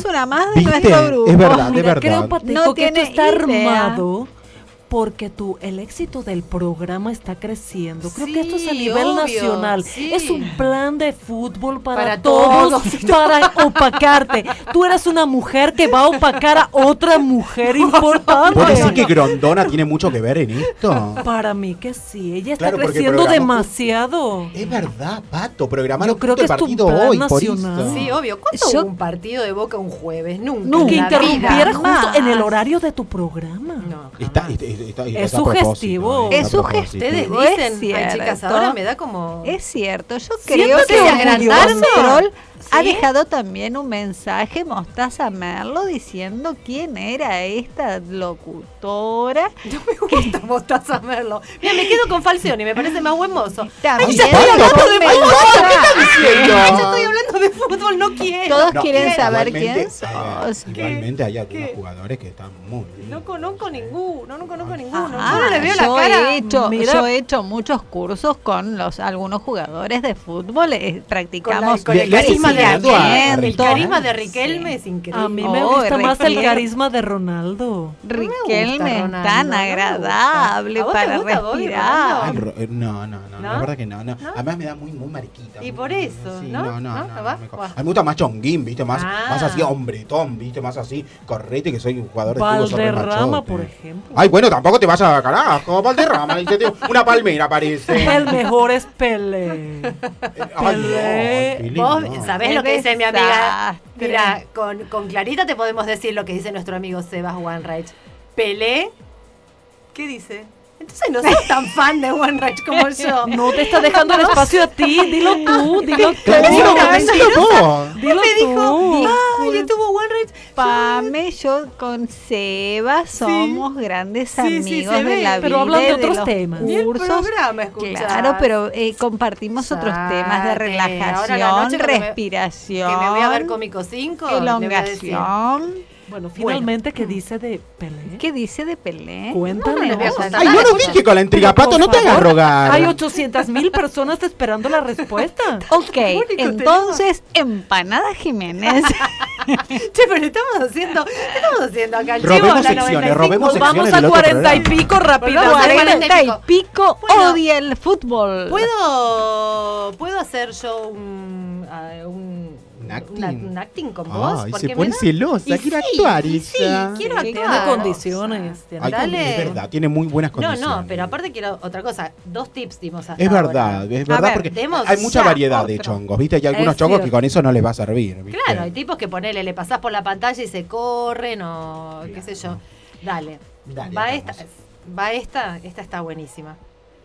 de ¿Viste? nuestro grupo. Es verdad, Mira, creo, Patico, No que esto tiene está idea. armado porque el éxito del programa está creciendo. Creo Sí, que esto es a nivel obvio, nacional. sí. Es un plan de fútbol para todos. para opacarte. Tú eres una mujer que va a opacar a otra mujer importante. ¿Vos decís que Grondona tiene mucho que ver en esto? Para mí que sí. Ella está Claro, porque creciendo programó- demasiado. Es verdad, Pato, programaron Yo creo justo que el es tu partido plan hoy, por nacional. eso. Sí, obvio. ¿Cuánto Yo- hubo un partido de Boca un jueves? Nunca. Que en la interrumpiera vida. justo Jamás. en el horario de tu programa. No, Está Es a propósito, sugestivo. está a Es propósito. Ustedes Es dicen, ay chicas, cierto. ahora me da como... Es cierto, yo Siento creo que que se el agrandaron. control ha ¿Sí? dejado también un mensaje, Mostaza Merlo, diciendo quién era esta locutora. No me gusta Mostaza Merlo. Mira, me quedo con Falcioni, me parece más buen mozo. También Ay, lo Pato, mensaje. ¿qué estás diciendo? Ay, yo estoy hablando de fútbol, no quiero. Todos No, quieren saber igualmente, quién sos. Igualmente hay algunos ¿Qué? jugadores que están muy... No conozco ninguno, no conozco ninguno. Ah, Yo no le veo la yo cara. Mira. yo he hecho muchos cursos con algunos jugadores de fútbol, practicamos Con el Le has carisma de enseñado a el Ricardo. carisma de Riquelme es increíble. A mí me Oh, gusta más el Riquelme. carisma de Ronaldo. Riquelme es Ronaldo, tan no me gusta. agradable ¿A vos te para gusta, Bobby, respirar. Ronaldo? No, ¿No? la verdad que no. Además me da muy mariquita. Y muy- por eso, sí, ¿no? No, ¿Va? me co- Va. A mí me gusta más chonguín, ¿viste? Más Ah. así hombretón, ¿viste? Más así correte, que soy un jugador de fútbol. soy re Valderrama, machote. por ejemplo. Ay, bueno, tampoco te vayas a carajo, Valderrama. dice, tío, una palmera parece. El mejor es Pelé. Ay, Pelé. no, qué lindo. Vos sabés Qué lo que dice mi amiga. desastre. Mira, con Clarita te podemos decir lo que dice nuestro amigo Sebas Wanreich. Pelé, ¿qué dice? Entonces no sos tan fan de Wanreich como yo. No te está dejando el espacio a ti. Dilo tú, dilo tú. Decilo Dilo, vos. Dilo me dijo, tú. ay, estuvo Wanreich. Pame, yo con Seba somos grandes Sí, amigos sí, se de ve, la vida. pero hablan de y otros los temas. Ni el cursos. programa escuchás. Claro, pero compartimos otros temas de Ahora relajación, la noche cuando respiración, Que me voy a ver Cómico 5. le voy a decir. elongación. Bueno, finalmente, ¿qué dice de Pelé? ¿Qué dice de Pelé? Cuéntame. No lo dije con la intriga, Pato, no te hagas rogar. Hay 800,000 personas esperando la respuesta. Ok, entonces, Empanada Jiménez. Che, pero estamos haciendo acá el robemos secciones. Vamos a 40 y pico rápidamente. 40 y pico, odia el fútbol. ¿Puedo hacer yo un acting con vos? Ay, se pone celosa, quiere actuar. Sí, quiero actuar. Tiene condiciones. Dale. Es verdad, tiene muy buenas condiciones. No, pero aparte quiero otra cosa. 2 tips dimos hasta Es verdad, ahora. es verdad, porque hay mucha variedad de chongos, ¿viste? Hay algunos chongos que con eso no les va a servir, ¿viste? Claro, hay tipos que le pasás por la pantalla y se corren o qué sé yo. Dale. Va esta está buenísima.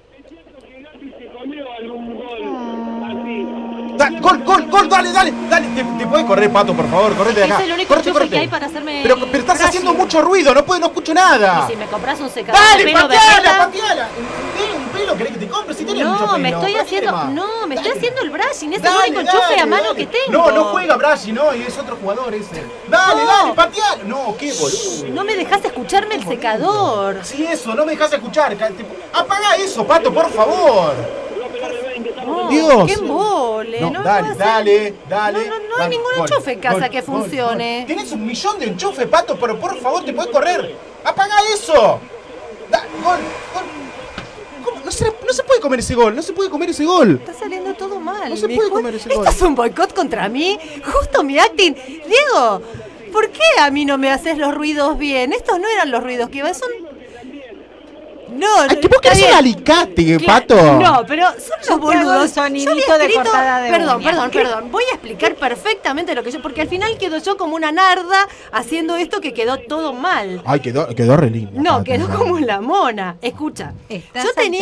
Gol, dale. Te puedes correr, Pato, por favor, correte de acá. Es el único enchufe que hay para hacerme. Pero estás haciendo mucho ruido, no escucho nada. Y si me compras un secador dale, de pelo, pateala. ¿Un pelo querés que te compre? Si tenés mucho pelo. me estoy haciendo el brushing, es el único enchufe a mano que tengo. No juega brushing, no, y es otro jugador ese. Dale, pateala. No, qué boludo. No me dejás escucharme el secador. Sí, eso, no me dejás escuchar. Apaga eso, Pato, por favor. Dios. ¡Qué embole! No, dale. No hay ningún enchufe en casa que funcione. Tienes 1.000.000 de enchufes, Pato, pero por favor, te puedes correr. ¡Apaga eso! Gol. ¿Cómo? No se puede comer ese gol, Está saliendo todo mal. No se puede comer ese gol. ¿Esto es un boicot contra mí? Justo mi acting. Diego, ¿por qué a mí no me haces los ruidos bien? Estos no eran los ruidos que iban, son... ¿Qué vos querés un alicate, Pato? No, pero son los boludos. Sonidito de cortada de Perdón. Voy a explicar perfectamente lo que yo... Porque al final quedo yo como una narda haciendo esto que quedó todo mal. Ay, quedó re lindo. No, quedó como la mona. Escucha. Estás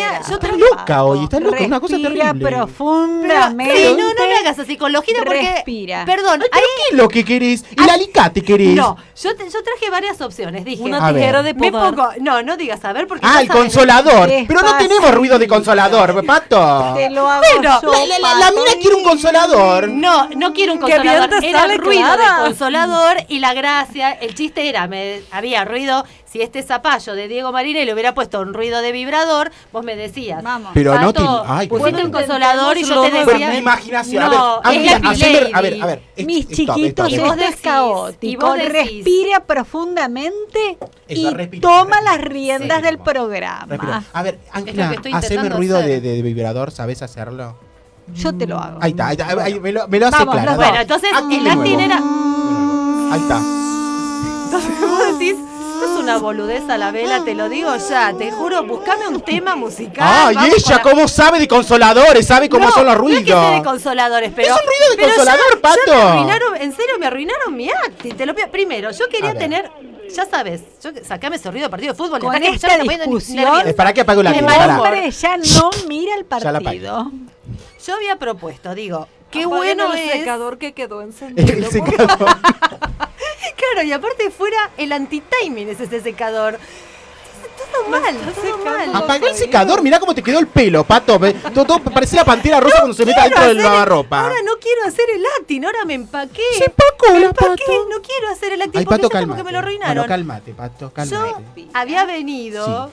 loca hoy, estás loca, es una cosa terrible. Respira profundamente. Sí, no me hagas así con lojita porque... Respira. Perdón. ¿Pero qué es lo que querés? ¿El alicate querés? No, yo traje varias opciones. Dije... Una tijera de podar. No digas a ver porque... El consolador. Pero no tenemos ruido de consolador, Pato. Te lo hago yo, la mina quiere un consolador. No quiero un consolador. Era el ruido Clara. del consolador y la gracia, el chiste era, había ruido. Si este zapallo de Diego Marinelli hubiera puesto un ruido de vibrador, vos me decías. Vamos. Pero Pato, no te... pusiste un consolador y yo te decía... Bueno, mi imaginación. No, a ver. Mis chiquitos, Y vos esto es decís, caótico. y vos decís. Respira profundamente y toma las riendas del programa. A ver, Es lo Ángela, que estoy haceme intentando ruido hacer. de vibrador, ¿sabés hacerlo? Yo te lo hago. Ahí está, me lo hace Vamos, Clara. Bueno, entonces el acting era... Ahí está. Entonces vos decís... Esto es una boludez a la vela, te lo digo ya, te juro, buscame un tema musical. Ay, ella cómo sabe de consoladores, sabe cómo son los ruidos. No es que sé de consoladores, pero... Es un ruido de consolador, Pato. En serio, me arruinaron mi acting, te lo pido. Primero, yo quería tener... Ya sabes, sacame ese ruido de partido de fútbol. Con esta discusión... ¿Para qué apago la el luz? hombre ya no mira el partido. Yo había propuesto, digo, qué Apaguen bueno el es... secador que quedó encendido. El secador. Claro, y aparte fuera el anti-timing es ese secador. Todo mal. Apagá el secador, mirá cómo te quedó el pelo, Pato. Todo parecía la Pantera Rosa cuando se mete dentro del lavarropa. Ahora no quiero hacer el acting, ahora me empaqué. Se empacó la Pato. No quiero hacer el acting Ay, porque Pato, ya como cálmate. que me lo arruinaron. Bueno, cálmate, Pato, cálmate. Yo había venido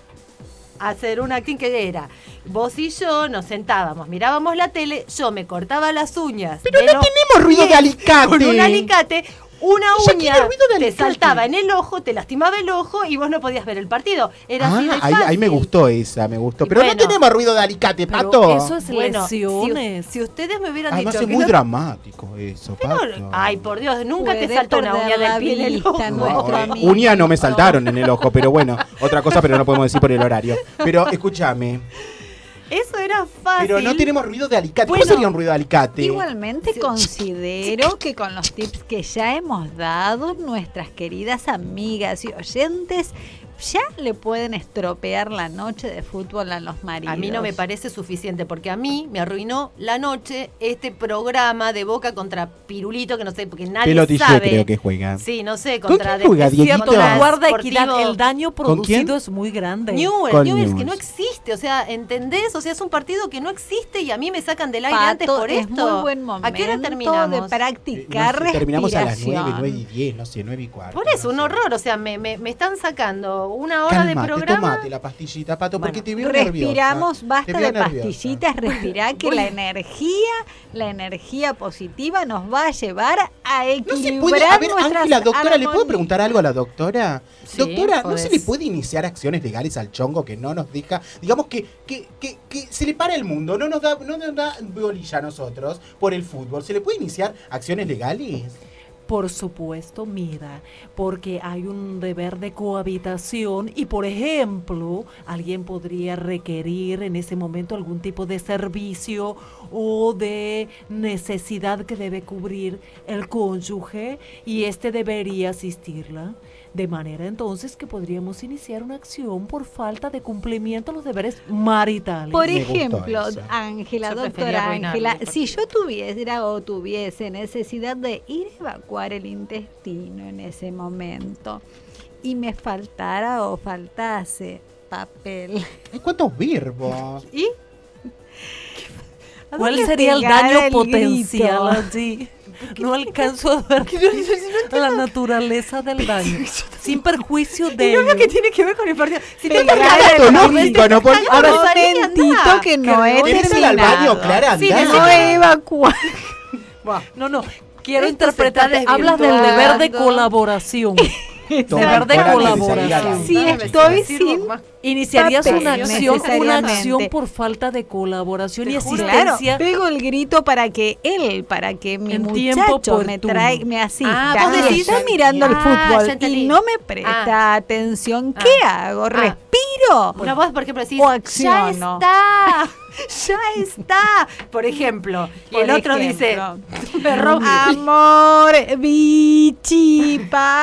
a hacer un acting que era... Vos y yo nos sentábamos, mirábamos la tele, yo me cortaba las uñas. Pero no tenemos ruido de alicate. Con un alicate, una Ella uña quiere ruido de te alicate. saltaba en el ojo, te lastimaba el ojo y vos no podías ver el partido. Era así de fácil. Ahí me gustó esa, me gustó. Pero Bueno, no tenemos ruido de alicate, Pero Pato. eso es lesiones. Si ustedes me hubieran Además dicho es que muy no- dramático eso, que no- Pato. Ay, por Dios, nunca te Puede saltó una perder uña la del pie en el vista, ojo. nuestro amigo. Uña no me saltaron en el ojo, pero bueno, otra cosa, pero no podemos decir por el horario. Pero escúchame, Eso era fácil. pero no tenemos ruido de alicate. Bueno, ¿Cómo sería un ruido de alicate? Igualmente considero que con los tips que ya hemos dado, nuestras queridas amigas y oyentes ya le pueden estropear la noche de fútbol a los maridos. A mí no me parece suficiente, porque a mí me arruinó la noche este programa de Boca contra Pirulito, que no sé, porque nadie Pelotillé sabe. creo que juega. Sí, no sé, ¿Con quién juega, Dieguito? Con Guarda Sportivo. Equidad, el daño producido quién? es muy grande. Newell's, que no existe, o sea, ¿entendés? O sea, es un partido que no existe y a mí me sacan del aire antes por es esto. muy buen momento. ¿A qué hora terminamos? De practicar No sé, terminamos a las respiración. 9:10, no sé, 9:15. Por eso, un horror, o sea, me están sacando una hora de programa. Tomate la pastillita, Pato, porque te veo respiramos, nerviosa. basta de pastillitas, respirá que la energía positiva nos va a llevar a equilibrar No se puede, a ver, nuestras Ángela, doctora, ¿le puedo armonías? preguntar algo a la doctora? Sí, Doctora, ¿no podés. se le puede iniciar acciones legales al chongo que no nos deja, digamos que se le para el mundo, no nos da bolilla a nosotros por el fútbol? ¿Se le puede iniciar acciones legales? Por supuesto, mira, porque hay un deber de cohabitación y, por ejemplo, alguien podría requerir en ese momento algún tipo de servicio o de necesidad que debe cubrir el cónyuge y este debería asistirla. De manera entonces que podríamos iniciar una acción por falta de cumplimiento a los deberes maritales. Por Me gustó ejemplo, eso. Ángela, Yo prefería doctora arruinarlo, Ángela, porque- si yo tuviese necesidad de ir a evacuar el intestino en ese momento y me faltara o faltase papel. Hay cuántos verbos. ¿Y? ¿A ¿Cuál dónde sería el pegar daño el potencial grito? allí? No alcanzo a ver la naturaleza del daño, sin perjuicio de ello. ¿Qué tiene que ver con el partido? Si no Pegar te el lógico, ¿no? Porque A ver, Rosalía, momentito anda. que no he ¿Querés ir al terminado. baño, Clara? Sí, Andá. No he evacuado. No, quiero Esto se interpretar. está Hablas del deber de desvirtuando. colaboración. Toma, Deber de Clara, colaboración. necesaria. Si No me estoy sirvo sin más. Iniciarías papel, una necesariamente. acción por falta de colaboración y juro. Claro, asistencia. pego el grito para que mi En tiempo muchacho oportuno. me asista. Ah, vos Si decís- está mirando el Ah, fútbol ya entendí. y no me presta atención, ¿qué hago? ¿Respiro? Bueno, vos, por ejemplo, decís, O ya acciono. está, ya está. Por ejemplo, y el Por otro dice, ejemplo. me rompe. Amor, bichi,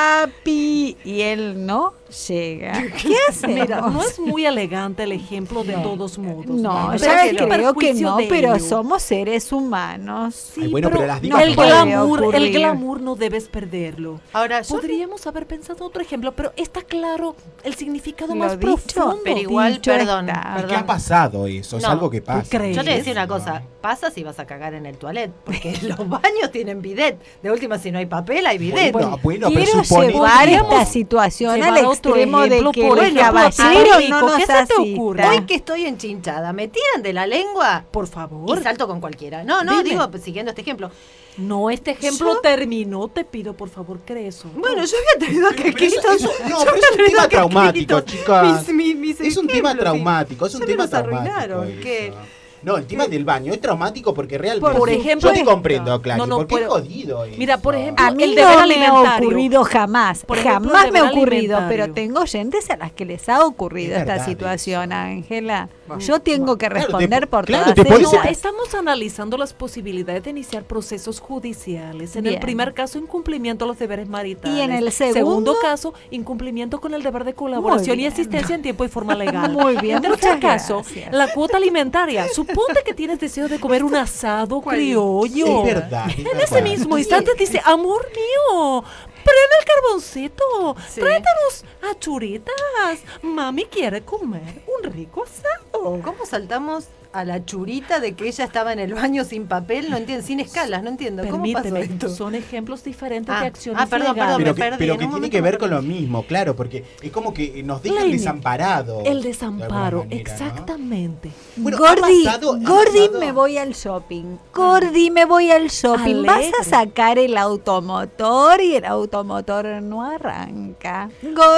papi. Y él no llega. ¿Qué hace? Mira, no es muy elegante el ejemplo de todos modos. No, Pero ya sin creo que perjuicio no, de pero ello. somos seres humanos. Sí, Ay, bueno, pero las no divas el puede glamour, ocurrir. el glamour no debes perderlo. Ahora, yo Podríamos haber pensado otro ejemplo, pero está claro el significado Lo más dicho, profundo. pero igual, dicho perdón. está. ¿Y qué ha pasado eso? Es No, algo que pasa. crees? Yo te decía una cosa, pasa si vas a cagar en el toilet, porque los baños tienen bidet. De última, si no hay papel, hay bidet. Bueno, pero Quiero supone... llevar Podríamos esta situación llevar al otro extremo de ejemplo, que por el ejemplo, caballero Rico, no nos ¿qué se te asista. ocurre? Hoy que estoy enchinchada, me tiran de la lengua Por y favor. salto con cualquiera. No, Dime. digo, siguiendo este ejemplo. No, este ejemplo terminó. Te pido, por favor, crees. Bueno, yo había traído a Pero eso- Caquito. eso- no, pero es un tema traumático, chicas. Mis Es un tema ejemplos, traumático, es ya un me tema los traumático. arruinaron, eso. ¿qué? No, el tema del baño es traumático porque realmente... Por ejemplo, yo te comprendo, Clary, no, porque es pero- jodido eso. Mira, por ejemplo, A mí el no deber me ha alimentario. ocurrido jamás, Por ejemplo, jamás el me ha deber ocurrido, alimentario. pero tengo oyentes a las que les ha ocurrido Es esta verdad situación, eso. Ángela. Yo tengo que Claro, responder por claro, todas te pones- ellas. No, estamos analizando las posibilidades de iniciar procesos judiciales. En el Bien. primer caso, incumplimiento a los deberes maritales. ¿Y en el segundo? caso, incumplimiento con el deber de colaboración y bien. asistencia en tiempo y forma legal. Muy bien, En tercer muchas caso, gracias. la cuota alimentaria. Suponte que tienes deseo de comer un asado criollo. Es verdad. es En verdad. ese mismo instante dice, amor mío, prende el carboncito, Sí. tráete unos achuritas. Mami quiere comer un rico asado. ¿Cómo saltamos a la churita de que ella estaba en el baño sin papel? No entiendo, sin escalas, no entiendo. ¿Cómo pasó Permíteme, esto? son ejemplos diferentes de Ah, acciones perdón, legales. me Pero que, perdí, pero en que un tiene momento que me ver con lo perdí. mismo, claro, porque es como que nos dejan Laini, desamparados. El de desamparo, alguna manera, ¿no? exactamente. Bueno, Gordi, ha pasado- me voy al shopping. Gordi, me voy al shopping. Vas Alegre. a sacar el automotor y el automotor no arranca.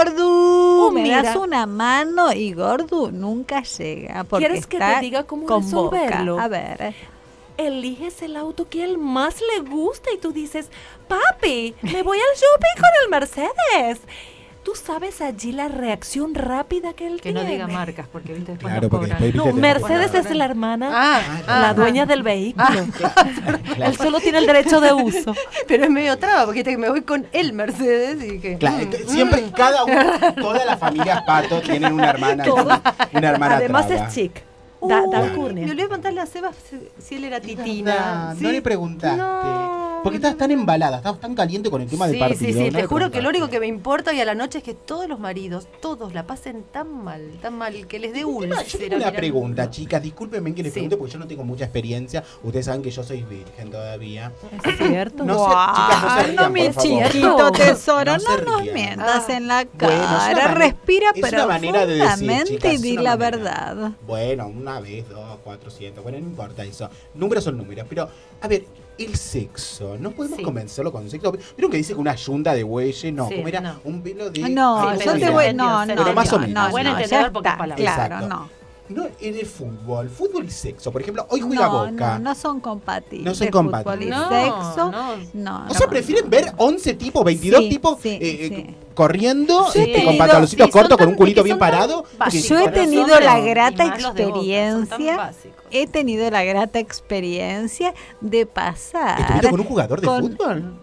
Gordu, me mira. das una mano y Gordu nunca llega. Porque ¿Quieres que está te diga cómo con boca. resolverlo? A ver. Eliges el auto que él más le gusta y tú dices, papi, me voy al shopping con el Mercedes. Tú sabes allí la reacción rápida que él tiene. Que no diga marcas, porque viste después claro, porque después, no, Mercedes es la hermana, la dueña del vehículo. Él solo tiene el derecho de uso. Pero es medio traba, porque me voy con el Mercedes y que... Claro, siempre cada uno, todas las familias Pato tienen una hermana. Una hermana además traba. Es chic. Me olvidé preguntarle a Sebas si él era titina. No le preguntaste. Porque estás tan embalada, estás tan caliente con el tema del partido. Sí, te juro que lo único que me importa hoy a la noche es que todos los maridos, todos la pasen tan mal, que les dé úlcera. Yo tengo una pregunta, chicas, discúlpenme que les pregunte porque yo no tengo mucha experiencia. Ustedes saben que yo soy virgen todavía. ¿Es cierto? No chicas, no se rían, mi por favor. chiquito tesoro, No no nos rían. mientas en la Bueno, cara, respira es una manera de decir, profundamente chicas, y es di una la manera. verdad. Bueno, una vez, 2, 400, bueno, no importa eso. Números son números, pero, a ver, el sexo, no podemos convencerlo con sexo. ¿Vieron que dice que una yunda de bueyes? No, ¿cómo era? Un velo de... No, yo te voy... No, pero más o menos. Buen entendedor, pocas palabras. Claro, no. No, en el fútbol y sexo, por ejemplo, hoy juega Boca. No son compatibles. No son compatibles. Fútbol y sexo, no. O sea, prefieren ver 11 tipos, 22 tipos corriendo con pantaloncitos cortos, con un culito bien parado. Yo he tenido la grata experiencia. He tenido la grata experiencia de pasar. ¿Estuviste con un jugador de fútbol?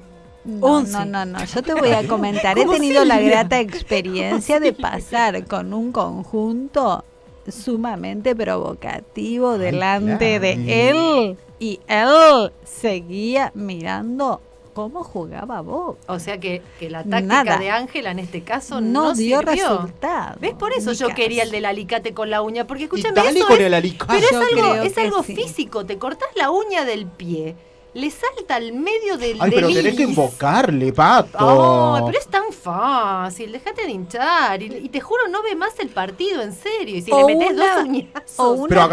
No, yo te voy a comentar. He tenido la grata experiencia de pasar con un conjunto sumamente provocativo delante de él y él seguía mirando cómo jugaba Boca. O sea que la táctica de Ángela en este caso no dio sirvió. Resultado. ¿Ves? Por eso yo quería el del alicate con la uña, porque escúchame, dale eso con el alicate. pero es algo físico, te cortás la uña del pie. Le salta al medio del pero tenés que invocarle, Pato. Pero es tan fácil, déjate de hinchar. Y te juro, no ve más el partido, en serio. Y si le metés 2 uñazos. O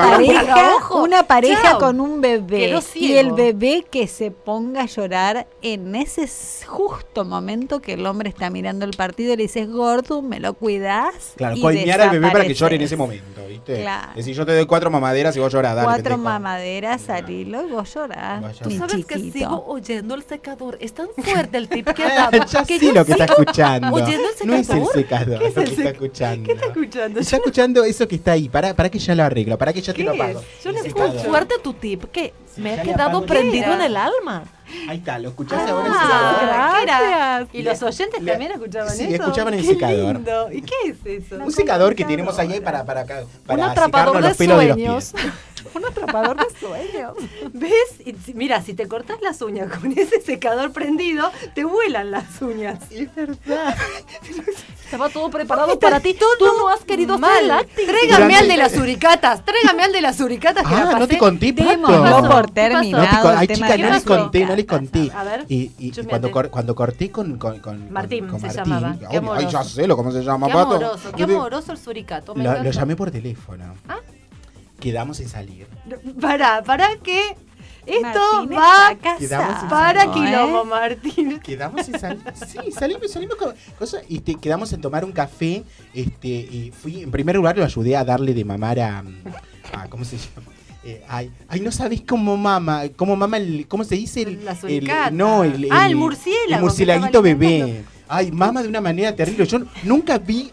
una pareja con un bebé. Y el bebé que se ponga a llorar en ese justo momento que el hombre está mirando el partido y le dices, gordo, ¿me lo cuidás? Claro, coimear al bebé para que llore en ese momento, ¿viste? Claro. Es decir, yo te doy 4 mamaderas y vos llorás. 4 mamaderas, salilo y vos llorás. ¿Sabes que sigo oyendo el secador? Es tan fuerte el tip que ha dado. Ya sí lo que está escuchando. Oyendo el secador. No es el secador ¿Qué es lo que está escuchando. ¿Qué está escuchando? Está escuchando eso que está ahí. Para que ya lo arreglo, para que ya te lo apago. Yo le digo fuerte tu tip que me ha quedado prendido en el alma. Ahí está, ¿lo escuchaste ahora el secador? Gracias. ¿Y los oyentes también escuchaban eso? Sí, escuchaban el secador. Lindo. ¿Y qué es eso? Un secador que tenemos ahí para un atrapador de los pelos sueños. De los pies. Un atrapador de sueños. ¿Ves? Mira, si te cortás las uñas con ese secador prendido, te vuelan las uñas. Es verdad. Estaba todo preparado para ti. Tú no has querido mal. Tráigame al de las suricatas. Que la pasé. No te conté, Démoslo por terminado. Ay, chica, no les conté. A ver. Y cuando corté con Martín con se Martín, llamaba. Ay, ya sé cómo se llama, Pato. Qué amoroso el suricato. Lo llamé por teléfono. Quedamos en salir. Para que esto Martín va para quilombo, Martín. Quedamos en salir. Sí, salimos con cosas y quedamos en tomar un café. Y fui, en primer lugar, lo ayudé a darle de mamar a ¿cómo se llama? No sabés cómo mama ¿cómo se dice? La suricata. El murciélago. El murcielaguito bebé. Ay, mama de una manera terrible. Yo nunca vi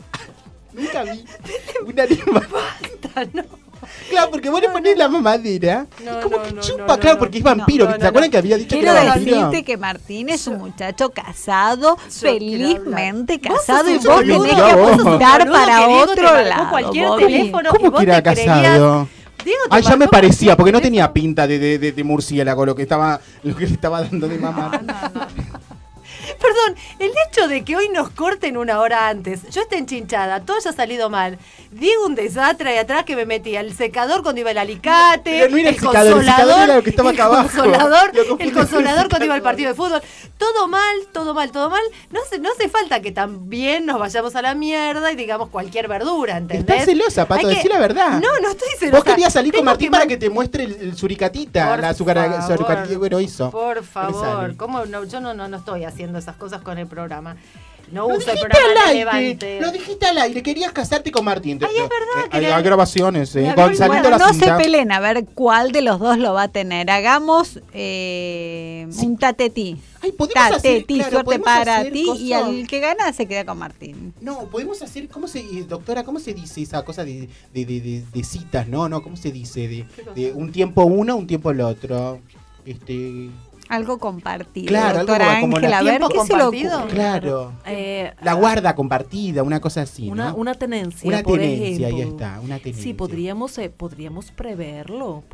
una animal. No. Claro, porque vos le ponés la mamadera y como que chupa, claro, porque es vampiro. ¿Te acuerdas que había dicho que Quiero era vampiro? decirte que Martín es un muchacho casado, felizmente Vos casado, y sos vos un boludo, tenés que vos sos un apuntar boludo para que Diego otro te marcó lado. cualquier Bobby. teléfono. ¿Cómo que era casado? Ay, ya me parecía, porque no tenía pinta de murciélago lo que le estaba dando de mamá. Perdón, el hecho de que hoy nos corten una hora antes, yo esté enchinchada, todo haya salido mal, digo un desastre ahí atrás que me metía el secador cuando iba el alicate, pero no era el secador era lo que estaba acá abajo. El consolador cuando iba al partido de fútbol. Todo mal. No hace falta que también nos vayamos a la mierda y digamos cualquier verdura, ¿entendés? Estás celosa, Pato, decí la verdad. No estoy celosa. Vos querías salir con Martín para que te muestre el suricatita, la suricatita que hizo. Por favor, ¿cómo no? Yo no estoy haciendo esas cosas con el programa. No lo uso el programa relevante. Lo dijiste al aire, querías casarte con Martín. Ay, es verdad que hay grabaciones, Bueno, no se peleen a ver cuál de los dos lo va a tener. Hagamos un tatetí. Ay, tatetí, suerte para ti y al que gana se queda con Martín. No, podemos hacer, doctora, ¿cómo se dice esa cosa de citas? No, ¿cómo se dice? De un tiempo uno, un tiempo el otro. Algo compartido. Claro, doctora algo como Ángela, a ver qué se le ocurre. Claro. La guarda compartida, una cosa así, ¿no? Una tenencia, una por tenencia, ejemplo. ahí está, una tenencia. Sí, podríamos preverlo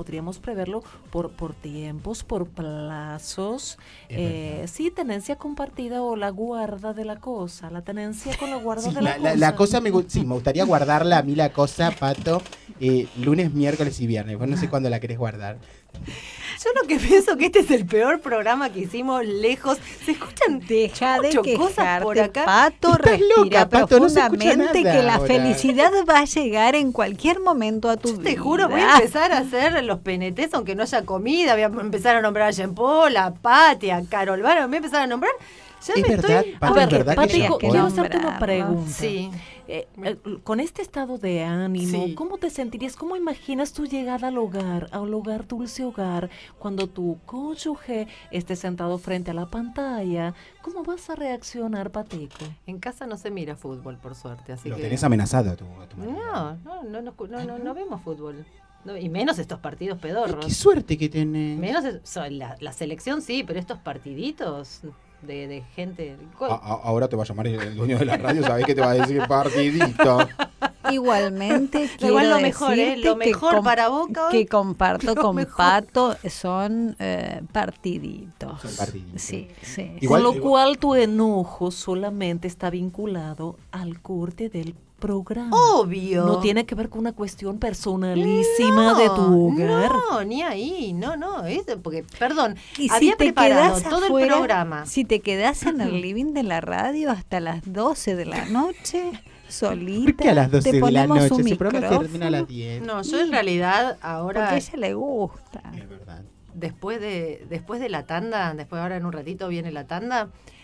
por tiempos, por plazos. Sí, tenencia compartida o la guarda de la cosa, la tenencia con la guarda de la cosa. La cosa me gustaría guardarla a mí la cosa, Pato, lunes, miércoles y viernes. Vos no sé cuándo la querés guardar. Yo lo que pienso que este es el peor programa que hicimos lejos. Se escuchan cosas por acá. Pato, Estás respira loca, Pato, profundamente, no se escucha nada que la ahora. felicidad va a llegar en cualquier momento a tu vida. Te juro, voy a empezar a hacer los PNTs aunque no haya comida. Voy a empezar a nombrar a Jean Paul, a Pati, a Carol Varo. Voy a empezar a nombrar. Ya es me verdad, estoy... Pato, es verdad Pati, que quiero hacerte una pregunta. Sí. Con este estado de ánimo, Sí. ¿cómo te sentirías? ¿Cómo imaginas tu llegada al hogar, dulce hogar, cuando tu cónyuge esté sentado frente a la pantalla? ¿Cómo vas a reaccionar, Pateco? En casa no se mira fútbol, por suerte, así Lo que... tenés amenazado a tu marido. No vemos fútbol. No, y menos estos partidos pedorros. Qué suerte que tenés. Menos la selección sí, pero estos partiditos de gente... Ahora te va a llamar el dueño de la radio, ¿sabés qué te va a decir? Partidito. Igualmente, igual lo mejor, decirte lo mejor para Boca hoy, que comparto lo con mejor. Pato son partiditos. Son partiditos. Sí. Igual- Con lo cual tu enojo solamente está vinculado al corte del programa. Obvio. No tiene que ver con una cuestión personalísima de tu hogar. No, ni ahí, no, porque, perdón, Y había si te preparado quedás todo afuera, el programa. si te quedás en el living de la radio hasta las 12 de la noche, solita, ¿Por qué a las 12 te de la ponemos noche? un Ese programa micrófono, termina a las 10. No, yo en realidad ahora... porque a ella le gusta. Es verdad. Después de la tanda, después ahora en un ratito viene la tanda,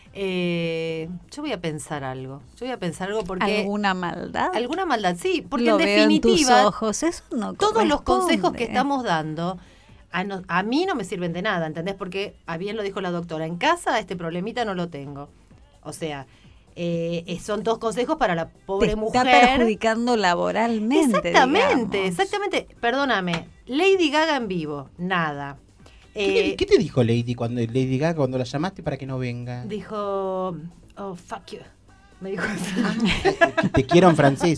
yo voy a pensar algo. Porque... ¿Alguna maldad? Alguna maldad, sí, porque Lo en veo en tus definitiva, ojos, eso no todos los consejos corresponde. que estamos dando, a mí no me sirven de nada, ¿entendés? Porque, bien lo dijo la doctora, en casa este problemita no lo tengo. O sea, son todos consejos para la pobre te mujer. está perjudicando laboralmente. Exactamente. Perdóname, Lady Gaga en vivo, nada. ¿Qué te dijo Lady Gaga cuando la llamaste para que no venga? Dijo, oh, fuck you. Me dijo así. Te quiero en francés.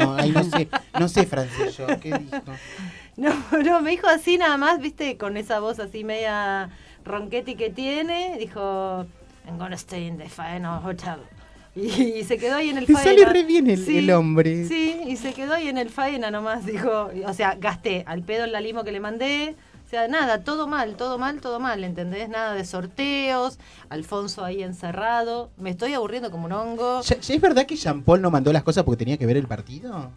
No sé francés yo. ¿Qué dijo? No, me dijo así nada más, viste, con esa voz así media ronquetti que tiene. Dijo, I'm gonna stay in the Faena Hotel. Y se quedó ahí en el Te Faena. sale re bien el hombre. Sí, y se quedó ahí en el Faena nomás, dijo. O sea, gasté al pedo el la limo que le mandé. O sea, nada, todo mal, ¿entendés? Nada de sorteos, Alfonso ahí encerrado. Me estoy aburriendo como un hongo. ¿Ya es verdad que Jean Paul no mandó las cosas porque tenía que ver el partido?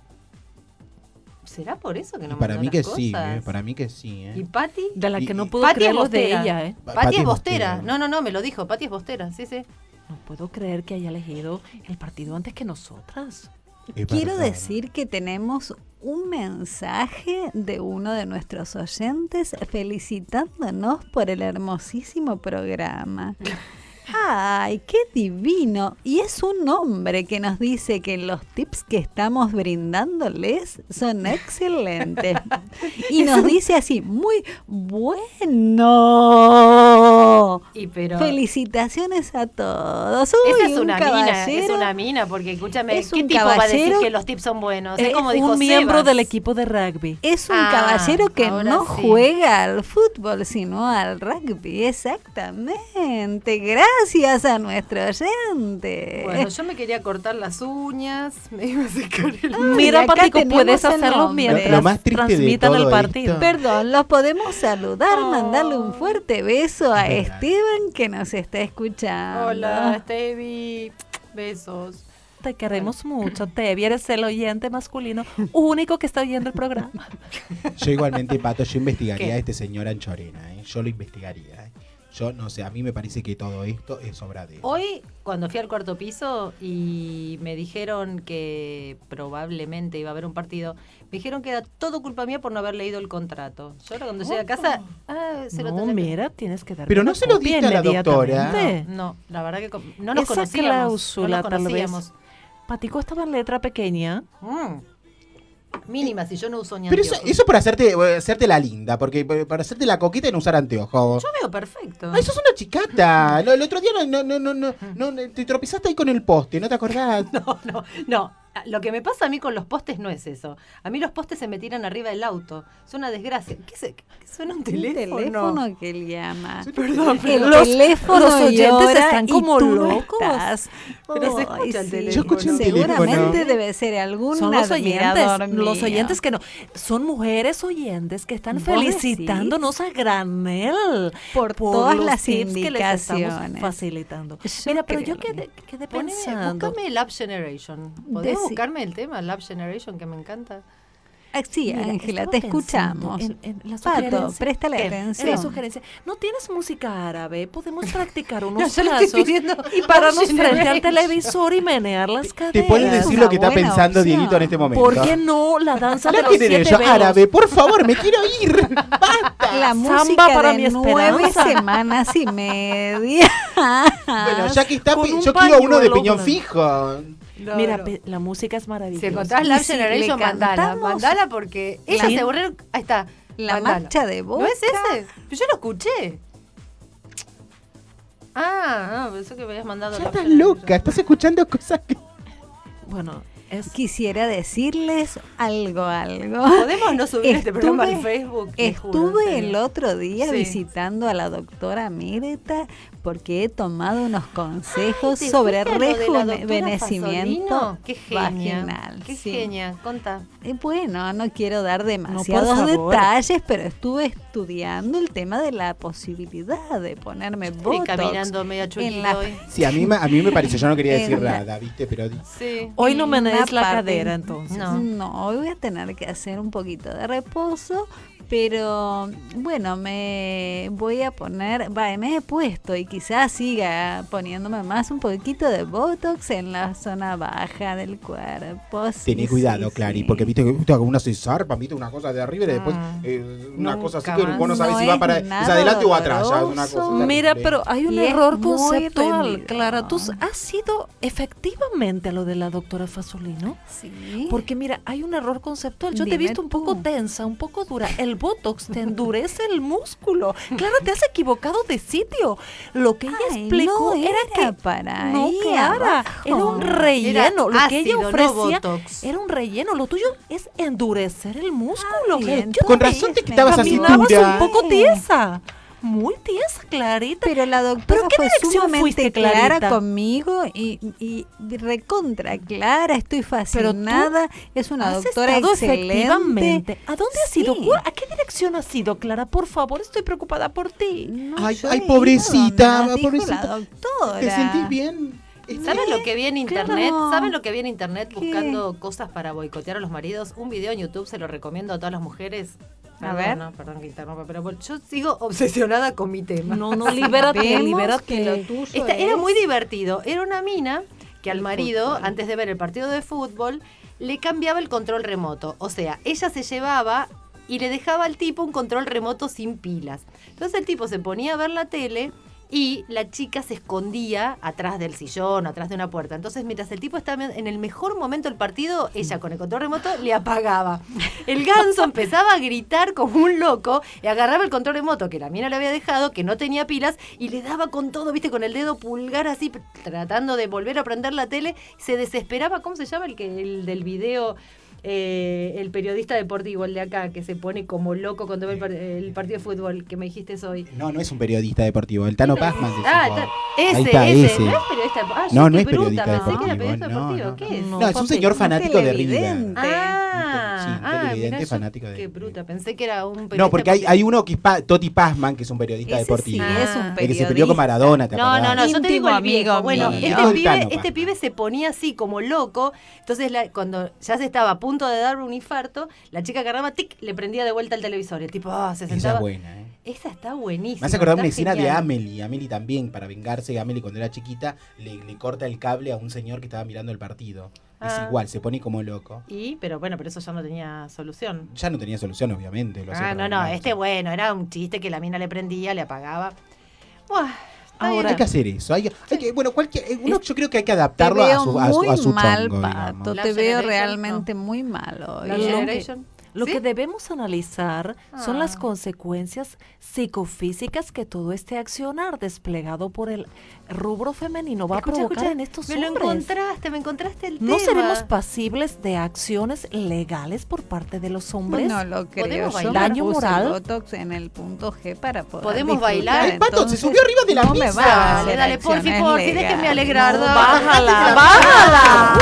¿Será por eso que no Para mandó mí las que cosas? sí, para mí que sí. ¿Y Pati? De la que no puedo Pati creer es los de bostera. ella, Pati es bostera. No, me lo dijo. Pati es bostera, sí. No puedo creer que haya elegido el partido antes que nosotras. Quiero decir que tenemos un mensaje de uno de nuestros oyentes felicitándonos por el hermosísimo programa. ¡Ay, qué divino! Y es un hombre que nos dice que los tips que estamos brindándoles son excelentes. Y nos dice así, muy bueno. Felicitaciones a todos. Uy, Esa es una mina, porque escúchame, ¿qué tipo va a decir que los tips son buenos? Es como dijo un miembro Sebas. del equipo de rugby. Es un caballero que no sí. juega al fútbol, sino al rugby. Exactamente. Gracias a nuestro oyente. Bueno, yo me quería cortar las uñas, me iba a secar el... Mira, acá Patico, tenemos puedes el hacerlo nombre. mientras Lo más triste de transmitan el todo partido. esto. Perdón, los podemos saludar, mandarle un fuerte beso a Esteban que nos está escuchando. Hola, Stevie. Besos. Te queremos mucho, Tevi, eres el oyente masculino único que está oyendo el programa. Yo igualmente, Pato, yo investigaría ¿Qué? a este señor Anchorena, yo lo investigaría. Yo no sé, a mí me parece que todo esto es obra de él. Hoy, cuando fui al cuarto piso y me dijeron que probablemente iba a haber un partido, me dijeron que era todo culpa mía por no haber leído el contrato. Yo ahora cuando llegué a casa... se lo No, tendré que- mira, tienes que dar. Pero no se lo diste a la doctora. No, la verdad que no nos Esa conocíamos. cláusula, no nos tal vez. conocíamos. Patico estaba en letra pequeña. Mínima, si yo no uso ni anteojos. Pero eso por hacerte la linda, porque para hacerte la coqueta y no usar anteojos. Yo veo perfecto. Ay, sos una chicata. El otro día no te tropezaste ahí con el poste, ¿no te acordás? No. Lo que me pasa a mí con los postes no es eso. A mí los postes se me tiran arriba del auto. Es una desgracia. ¿Qué suena un teléfono? Un teléfono que él llama. Perdón, pero los oyentes están como locos. Pero se escucha el teléfono. Yo escuché un teléfono. Seguramente debe ser algún Son los oyentes, mío. los oyentes que no. Son mujeres oyentes que están felicitándonos a granel por todas los las tips que les estamos indicaciones. facilitando. Mira, pero yo quedé pensando. Búscame Love Generation. ¿Podés buscarme el tema Love Generation que me encanta? Sí, Ángela, te escuchamos. Pato, préstale atención. En la sugerencia. ¿No tienes música árabe? Podemos practicar unos pasos y pararnos frente al televisor y menear las caderas. ¿Te puedes decir lo que está pensando Dieguito en este momento? ¿Por qué no la danza de los 7 velos? Árabe, por favor, me quiero ir. ¡Basta! La música para de 9 semanas y media. Bueno, ya que está, yo quiero uno de piñón fijo. Mira, la música es maravillosa. Si encontrás Love Generation, mandala porque ella se aburrió. Ahí está. La marcha de Boca. ¿No es ese? Yo lo escuché. Pensé que me habías mandado. Ya estás loca, estás escuchando cosas que... Bueno, quisiera decirles algo. ¿Podemos no subir este programa al Facebook? Estuve el otro día visitando a la doctora Mirta porque he tomado unos consejos sobre rejuvenecimiento vaginal. Qué genia, contá. Bueno, no quiero dar demasiados detalles, pero estuve estudiando el tema de la posibilidad de ponerme botox. Caminando medio chulito hoy. Sí, a mí me pareció, yo no quería decir nada, ¿viste? Pero hoy no menees la cadera, entonces. No, hoy voy a tener que hacer un poquito de reposo. Pero bueno, me voy a poner, me he puesto y quizás siga poniéndome más un poquito de botox en la zona baja del cuerpo. Tené cuidado, Clary, porque viste que uno se zarpa, viste una cosa de arriba y después una cosa así que vos no sabes si va para adelante o atrás. Ya, una cosa mira, pero hay un error conceptual, Clara. ¿Tú has sido efectivamente a lo de la doctora Fasolino? Sí. Porque mira, hay un error conceptual. Yo te he visto un poco tensa, un poco dura. El botox te endurece el músculo. Clara, te has equivocado de sitio. Lo que ella explicó era que para Clara, era un relleno. Lo que ella ofrecía era un relleno. Lo tuyo es endurecer el músculo. Con razón te quitabas así dura. Un poco tiesa. Muy tiesa, Clarita. Pero la doctora fue sumamente clara conmigo y recontra clara. Estoy fascinada. Es una doctora excelente. ¿A dónde has ido? ¿A qué dirección has ido, Clara? Por favor, estoy preocupada por ti. Ay, pobrecita. Pobrecita. La doctora. ¿Te sentís bien? ¿Saben lo que vi en internet? Claro. ¿Saben lo que vi en internet buscando cosas para boicotear a los maridos? Un video en YouTube, se lo recomiendo a todas las mujeres. Perdón que interrumpa, pero yo sigo obsesionada con mi tema. No, libérate. Era muy divertido. Era una mina que al marido, antes de ver el partido de fútbol, le cambiaba el control remoto. O sea, ella se llevaba y le dejaba al tipo un control remoto sin pilas. Entonces el tipo se ponía a ver la tele y la chica se escondía atrás del sillón, atrás de una puerta. Entonces, mientras el tipo estaba en el mejor momento del partido, ella con el control remoto le apagaba. El ganso empezaba a gritar como un loco y agarraba el control remoto que la mina le había dejado, que no tenía pilas, y le daba con todo, viste, con el dedo pulgar así, tratando de volver a prender la tele. Se desesperaba. ¿Cómo se llama el del video? El periodista deportivo, el de acá, que se pone como loco cuando ve el partido de fútbol, que me dijiste hoy. No es un periodista deportivo, el Tano Pazman. Ese. ¿No es periodista? No es periodista deportivo. Pensé que era periodista deportivo. ¿Qué es? No, es un señor fanático de River. Televidente fanático de... Qué bruta, pensé que era un periodista. No, porque hay uno que es Toti Pazman, que es un periodista deportivo. Sí, es un periodista. El que se peleó con Maradona. No, yo te digo el amigo. Bueno, este pibe se ponía así como loco. Entonces, cuando ya se estaba a punto de dar un infarto, la chica agarraba, le prendía de vuelta el televisor. Y el tipo se sentaba. Esa es buena, Esa está buenísima. Me hace acordar una escena de Amelie. Amelie también, para vengarse. Amelie, cuando era chiquita, le corta el cable a un señor que estaba mirando el partido. Es igual, se pone como loco. Pero eso ya no tenía solución. Ya no tenía solución, obviamente. Era un chiste que la mina le prendía, le apagaba. Buah, Ahora, hay que hacer eso. Hay que, bueno, yo creo que hay que adaptarlo a su mal, chongo, Pato, te veo realmente muy malo. Lo que debemos analizar son las consecuencias psicofísicas que todo este accionar desplegado por el rubro femenino va a provocar en estos hombres. Me encontraste el tema. ¿No seremos pasibles de acciones legales por parte de los hombres? No lo creo. Yo daño moral. Botox en el punto G para poder ¿podemos bailar? El Pato se subió arriba de la mesa. Dale, porfi, déjenme alegrar. No, bájala.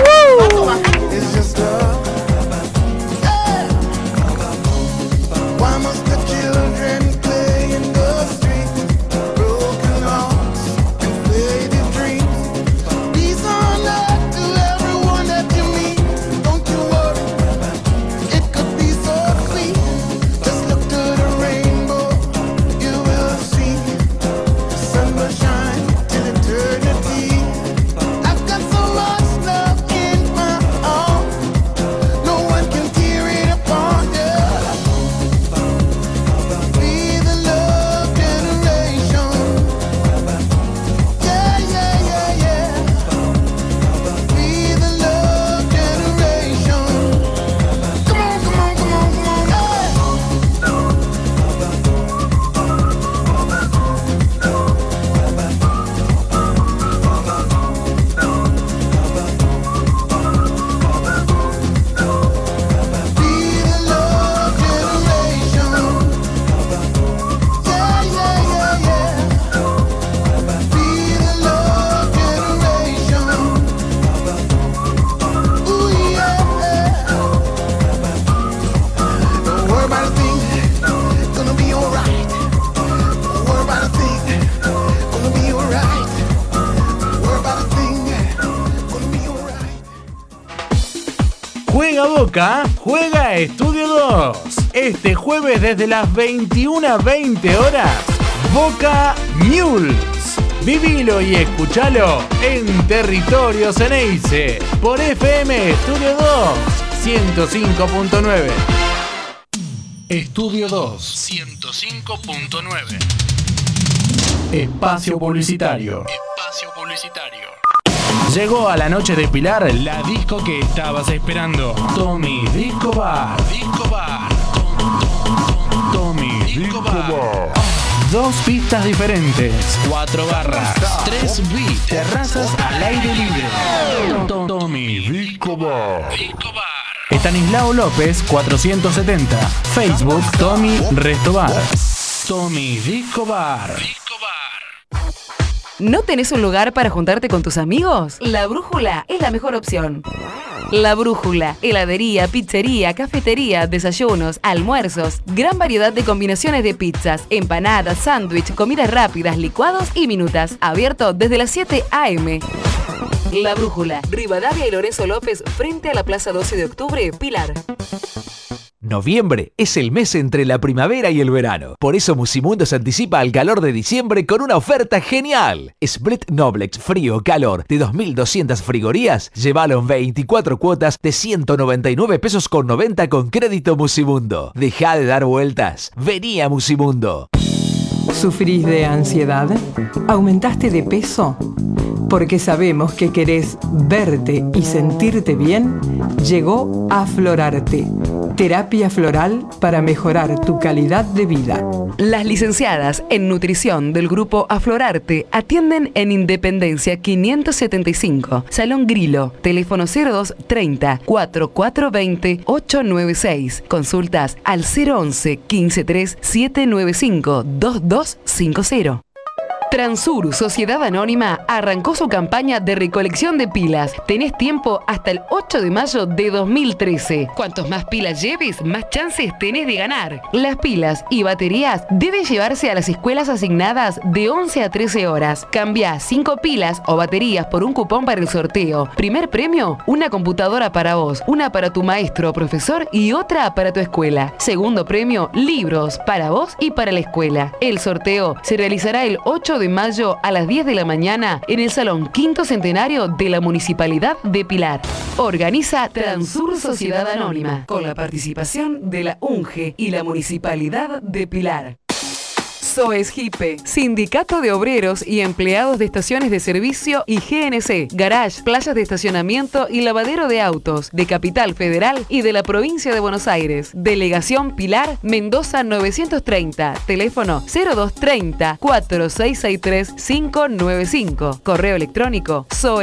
Why must the children play in the street? Broken hearts and faded dreams. Peace on earth to everyone that you meet. Don't you worry, it could be so sweet. Just look to the rainbow, you will see. The sun will shine till eternity. I've got so much love in my heart. No one can tear it apart. Juega Boca, juega Estudio 2. Este jueves desde las 21:20 horas, Boca Mules. Vivilo y escuchalo en Territorio Ceneice por FM Estudio 2 105.9. Estudio 2 105.9. Espacio publicitario. Llegó a la noche de Pilar la disco que estabas esperando. Tommy Disco Bar. Tommy Disco Bar. 2 pistas diferentes, 4 barras, 3 beats, terrazas al aire libre. Tommy Disco Bar. Estanislao López 470. Facebook Tommy Restobar. Tommy Disco Bar. ¿No tenés un lugar para juntarte con tus amigos? La Brújula es la mejor opción. La Brújula, heladería, pizzería, cafetería, desayunos, almuerzos, gran variedad de combinaciones de pizzas, empanadas, sándwich, comidas rápidas, licuados y minutas. Abierto desde las 7 a.m. La Brújula, Rivadavia y Lorenzo López, frente a la Plaza 12 de Octubre, Pilar. Noviembre es el mes entre la primavera y el verano. Por eso Musimundo se anticipa al calor de diciembre con una oferta genial. Split Noblex Frío Calor de 2.200 frigorías. Llévalo en 24 cuotas de 199 pesos con 90 con crédito Musimundo. Deja de dar vueltas. Vení a Musimundo. ¿Sufrís de ansiedad? ¿Aumentaste de peso? Porque sabemos que querés verte y sentirte bien, llegó Aflorarte. Terapia floral para mejorar tu calidad de vida. Las licenciadas en nutrición del grupo Aflorarte atienden en Independencia 575, Salón Grilo, teléfono 0230 4420 896. Consultas al 011 153 795 2250. Transur, Sociedad Anónima, arrancó su campaña de recolección de pilas. Tenés tiempo hasta el 8 de mayo de 2013. Cuantos más pilas lleves, más chances tenés de ganar. Las pilas y baterías deben llevarse a las escuelas asignadas de 11 a 13 horas. Cambia 5 pilas o baterías por un cupón para el sorteo. Primer premio, una computadora para vos, una para tu maestro o profesor y otra para tu escuela. Segundo premio, libros para vos y para la escuela. El sorteo se realizará el 8 de mayo a las 10 de la mañana en el Salón Quinto Centenario de la Municipalidad de Pilar. Organiza Transur Sociedad Anónima con la participación de la UNGE y la Municipalidad de Pilar. SOESGIPE, Sindicato de Obreros y Empleados de Estaciones de Servicio y GNC, Garage, Playas de Estacionamiento y Lavadero de Autos, de Capital Federal y de la Provincia de Buenos Aires. Delegación Pilar, Mendoza 930, teléfono 0230 4663 595, correo electrónico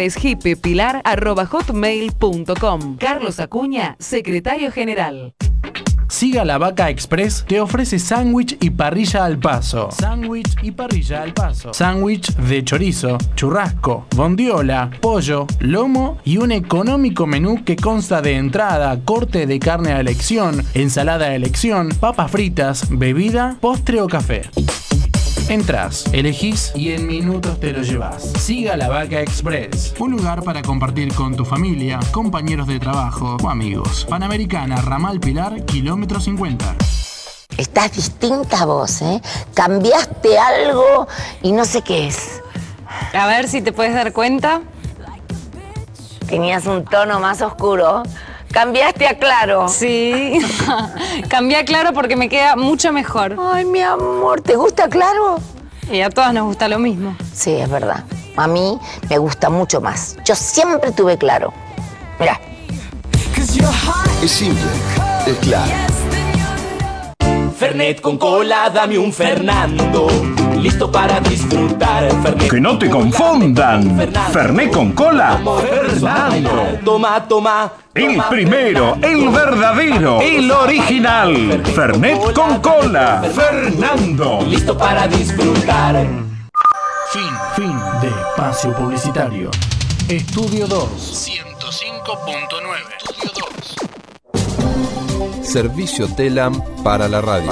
soesgipepilar@hotmail.com. Carlos Acuña, secretario general. Siga La Vaca Express, que ofrece sándwich y parrilla al paso. Sándwich y parrilla al paso. Sándwich de chorizo, churrasco, bondiola, pollo, lomo y un económico menú que consta de entrada, corte de carne a elección, ensalada a elección, papas fritas, bebida, postre o café. Entras, elegís y en minutos te lo llevas. Siga La Vaca Express, un lugar para compartir con tu familia, compañeros de trabajo o amigos. Panamericana, Ramal Pilar, kilómetro 50. Estás distinta vos, ¿eh? Cambiaste algo y no sé qué es. A ver si te puedes dar cuenta. Tenías un tono más oscuro. Cambiaste a claro. Sí, cambié a claro porque me queda mucho mejor. Ay, mi amor, ¿te gusta claro? Y a todas nos gusta lo mismo. Sí, es verdad. A mí me gusta mucho más. Yo siempre tuve claro. Mirá. Es simple, es claro. Fernet con cola, dame un Fernando. Listo para disfrutar. Fernet que no te confundan. Fernet con cola. Fernando. Toma, toma. El primero, el verdadero, el original. Fernet con cola. Fernando. Listo para disfrutar. Fin de espacio publicitario. Estudio 2, 105.9. Estudio 2. Servicio Telam para la radio.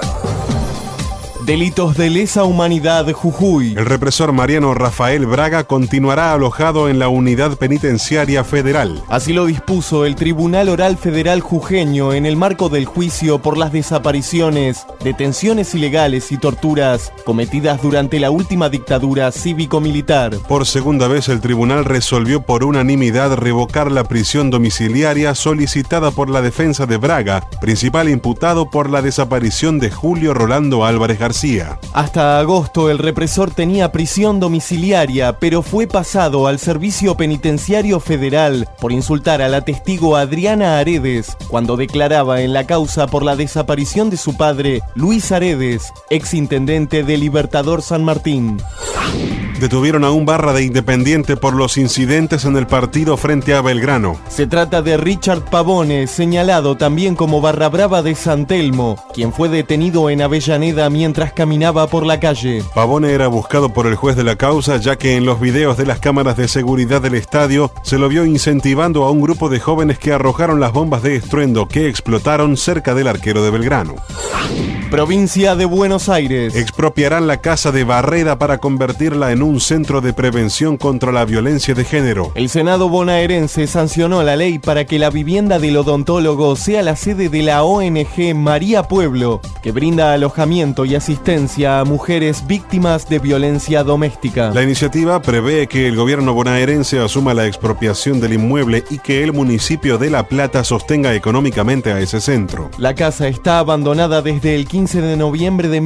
Delitos de lesa humanidad, Jujuy. El represor Mariano Rafael Braga continuará alojado en la Unidad Penitenciaria Federal. Así lo dispuso el Tribunal Oral Federal Jujeño en el marco del juicio por las desapariciones, detenciones ilegales y torturas cometidas durante la última dictadura cívico-militar. Por segunda vez el tribunal resolvió por unanimidad revocar la prisión domiciliaria solicitada por la defensa de Braga, principal imputado por la desaparición de Julio Rolando Álvarez García. Hasta agosto el represor tenía prisión domiciliaria, pero fue pasado al Servicio Penitenciario Federal por insultar a la testigo Adriana Aredes cuando declaraba en la causa por la desaparición de su padre, Luis Aredes, exintendente de Libertador San Martín. Detuvieron a un barra de Independiente por los incidentes en el partido frente a Belgrano. Se trata de Richard Pavone, señalado también como barra brava de San Telmo, quien fue detenido en Avellaneda mientras caminaba por la calle. Pavone era buscado por el juez de la causa, ya que en los videos de las cámaras de seguridad del estadio se lo vio incentivando a un grupo de jóvenes que arrojaron las bombas de estruendo que explotaron cerca del arquero de Belgrano. Provincia de Buenos Aires. Expropiarán la casa de Barreda para convertirla en un centro de prevención contra la violencia de género. El Senado bonaerense sancionó la ley para que la vivienda del odontólogo sea la sede de la ONG María Pueblo, que brinda alojamiento y asistencia a mujeres víctimas de violencia doméstica. La iniciativa prevé que el gobierno bonaerense asuma la expropiación del inmueble y que el municipio de La Plata sostenga económicamente a ese centro. La casa está abandonada desde el 15 de noviembre de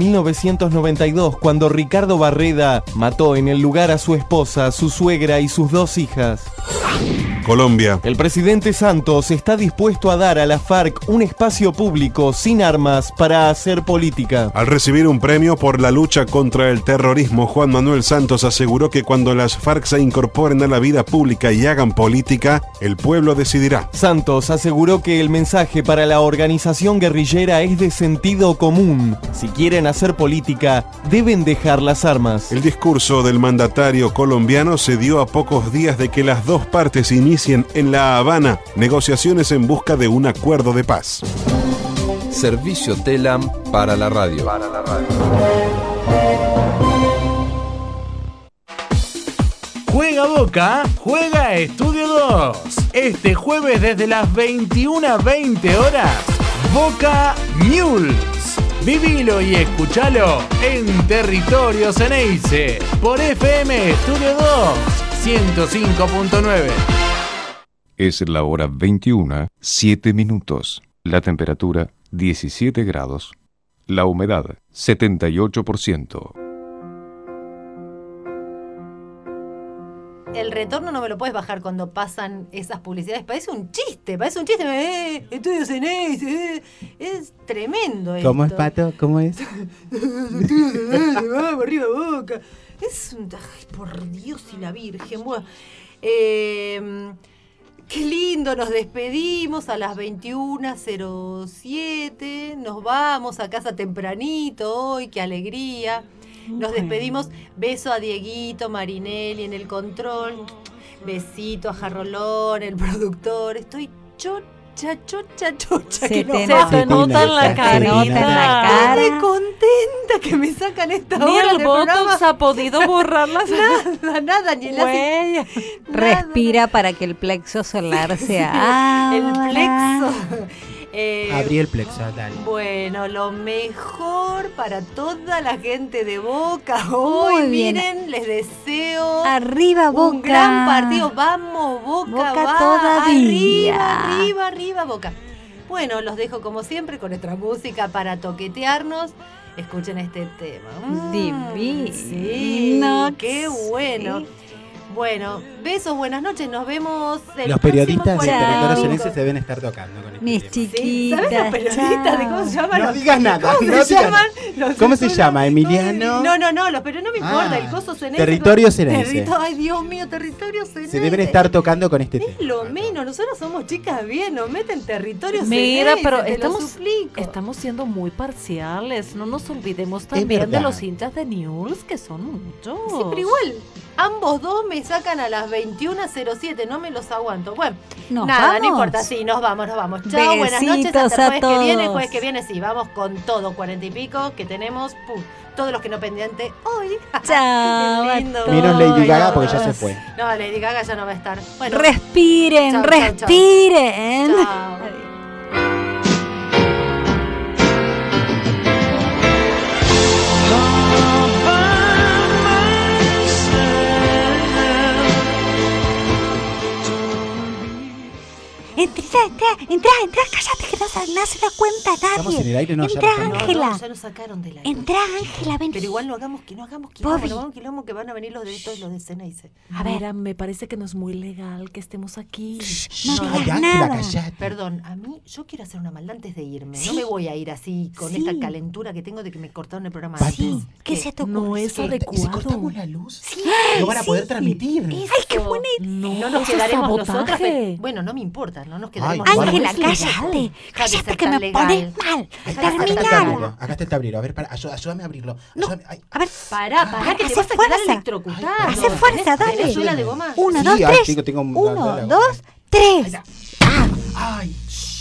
1992, cuando Ricardo Barreda mató en el lugar a su esposa, su suegra y sus 2 hijas. Colombia. El presidente Santos está dispuesto a dar a la FARC un espacio público sin armas para hacer política. Al recibir un premio por la lucha contra el terrorismo, Juan Manuel Santos aseguró que cuando las FARC se incorporen a la vida pública y hagan política, el pueblo decidirá. Santos aseguró que el mensaje para la organización guerrillera es de sentido común. Si quieren hacer política, deben dejar las armas. El discurso del mandatario colombiano se dio a pocos días de que las dos partes inicien en La Habana negociaciones en busca de un acuerdo de paz. Servicio Telam para la radio. Juega Boca, juega Estudio 2. Este jueves desde las 21:20 horas, Boca Mules. Vivilo y escuchalo en Territorio Ceneice por FM Estudio 2 105.9. Es la hora 21, 7 minutos. La temperatura 17 grados. La humedad, 78%. El retorno no me lo puedes bajar cuando pasan esas publicidades. Parece un chiste. Estudios en es tremendo esto. ¿Cómo es, Pato? ¿Cómo es? Arriba boca. Es un... Ay, por Dios y la Virgen. Bueno, qué lindo, nos despedimos a las 21:07. Nos vamos a casa tempranito hoy, qué alegría. Nos despedimos, beso a Dieguito Marinelli en el control, besito a Jarrolón, el productor. Estoy chocha. Se que te nota en la carita. Estoy contenta que me sacan esta ni hora el del Botox programa. ha podido borrarlas. Nada, ni el Güey. Respira para que el plexo solar sea. El plexo. Abrí el plexo, dale. Bueno, lo mejor para toda la gente de Boca hoy. Muy bien. Miren, les deseo Arriba, Boca. un gran partido. Vamos, Boca, Boca va. todavía. Arriba, Boca. Bueno, los dejo como siempre con nuestra música para toquetearnos. Escuchen este tema. Divino. Sí, qué bueno. Sí. Bueno, besos, buenas noches, nos vemos el Los periodistas próximo de territorio 45. cenense se deben estar tocando con este Mis tema. chiquitas. ¿Sabes los periodistas de cómo se llaman? No digas nada. ¿Cómo no se digas llaman? nada. ¿Cómo se llama? ¿Emiliano? No, pero no me importa, el coso cenense. Territorio cenense. Ay, Dios mío, territorio cenense. Se deben estar tocando con este tema. Es lo menos, nosotros somos chicas bien, nos meten territorio Mira, cenense, pero te lo suplico. estamos siendo muy parciales. No nos olvidemos también de los hinchas de News, que son muchos. Sí, pero igual, ambos dos me sacan a las 21:07, no me los aguanto. Bueno, nada, vamos. no importa, sí, nos vamos. Chao, buenas noches, Besitos hasta el a jueves que viene, todos. sí, vamos con todo, 40 y pico, que tenemos, todos los que no pendientes hoy. Chao. Qué lindo. Menos Lady Gaga porque ya se fue. No, Lady Gaga ya no va a estar. Bueno, Respiren, chao, chao, chao. respiren. Chao. Entra, cállate que no se da cuenta nadie. Estamos en el aire, no, ya Entra, no estamos. Ángela. No, ya nos sacaron del aire. Entra, Ángela, ven. Pero igual no hagamos quilombo, Bobby. no hagamos quilombo que van a venir los de estos, los de Ceneice. A ver, me parece que no es muy legal que estemos aquí. No Ay, digas Ángela, nada. callate. Perdón, a mí, yo quiero hacer una maldad antes de irme. Sí. No me voy a ir así, con Sí. esta calentura que tengo de que me cortaron el programa. Sí. ¿Qué se te ocurre? No es ¿Y si adecuado. cortamos la luz? Sí, No van a sí. poder transmitir. Eso. Ay, qué buena idea. No nos eso es quedaremos sabotaje. nosotras. Bueno, no me importa, no nos quedaremos Ay, nosotras. Ángela, bueno, es cállate. Deja de ser Cállate que tan me legal. pones mal. Acá está el Terminala. tablero. Acá está el tablero. A ver, ayúdame a abrirlo. No, Ayúdame. Ay. a ver. Pará, que te Hace vas a quedar fuerza. electrocutado. Hace fuerza, dale. ¿Tenés suela de goma? 1, Sí, 2, ay, 3. chico, tengo un- 1, dale, 2, 3. Ay.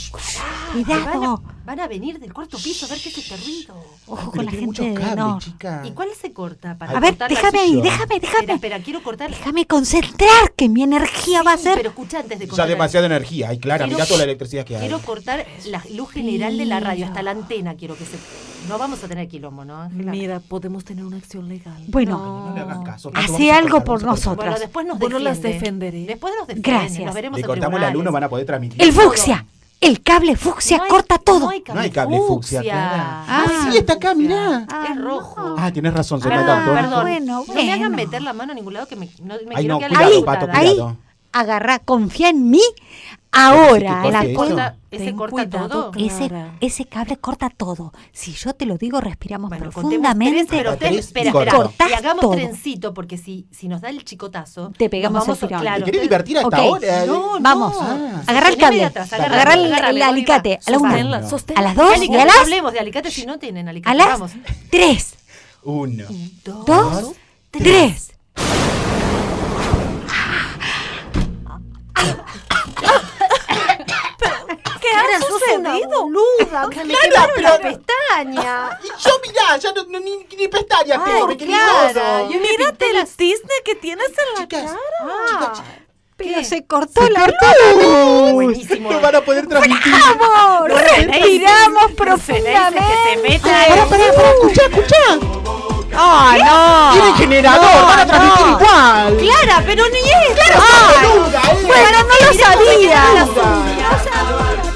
Cuidado. Van a venir del cuarto piso a ver qué es este ruido. Ojo Pero con la tiene gente muchos de cables, no. chica. ¿Y cuál se corta? Para A ver, cortar la déjame ahí, silla. déjame. Espera, quiero cortar. Déjame concentrar que mi energía va a ser. Pero escucha antes de Ya cortar. demasiada energía. Ay, Clara, Quiero- mirá toda la electricidad que hay. Quiero cortar la luz general de la radio, hasta la antena quiero que se... No vamos a tener quilombo, ¿no, Ángela? Mira, podemos tener una acción legal. Bueno, No le hagas caso. Pato, hace vamos a algo cortar, por vamos a cortar. Bueno, nosotras. después nos Bueno, las defiende. defenderé. Después nos defiende. Gracias. Nos veremos Le en cortamos la luz, no tribunales. van a poder transmitir. El fucsia. El cable fucsia No hay- corta todo. No hay No hay cable fucsia, Clara. Ah, Sí, está acá, mirá. Es rojo. Ah, tienes razón, se Perdón, matan todos. perdón. Bueno, No me hagan bueno. meter la mano a ningún lado que me Ay, quiero no, quedar cuidado, electrocutada. Pato, Ahí, cuidado. agarrá, confía en mí. Ahora, ¿Corte la eso? cosa. Ese Ten corta cuidado, todo. Clara. Ese cable corta todo. Si yo te lo digo, respiramos Bueno, profundamente. contemos tres, pero Tres espera, y corto. Cortás y hagamos todo. trencito, porque si nos da el chicotazo, Te pegamos nos vamos el tirón. ¿Te claro, querés divertir hasta Ok. ahora? No, Vamos, Ah. agarra el Sosteneme cable, de atrás, agarra el agárrame, alicate, a la Sostenla, una, Sosténla. a las dos y Alicate, a no las hablemos de alicate si no tienen alicate. a las Vamos. 3, 1, 2, 3. ¿Qué ha sucedido? Boluda, que me quemaron la pestaña. Y yo mirá, ya ni pestañas Ay, tengo, qué Clara, lindo. yo me Mírate pinté el las... cisne que tienes en la Chicas, cara. chicas, Pero se cortó la luz. Buenísimo. No van a poder transmitir. ¡Vamos! Respiramos Que se profundamente. meta. Pará, escuchá. ¡Ah, no! Tiene generador, van a transmitir igual. Clara, pero ni es. Claro, boluda, Bueno, no lo sabía. boluda.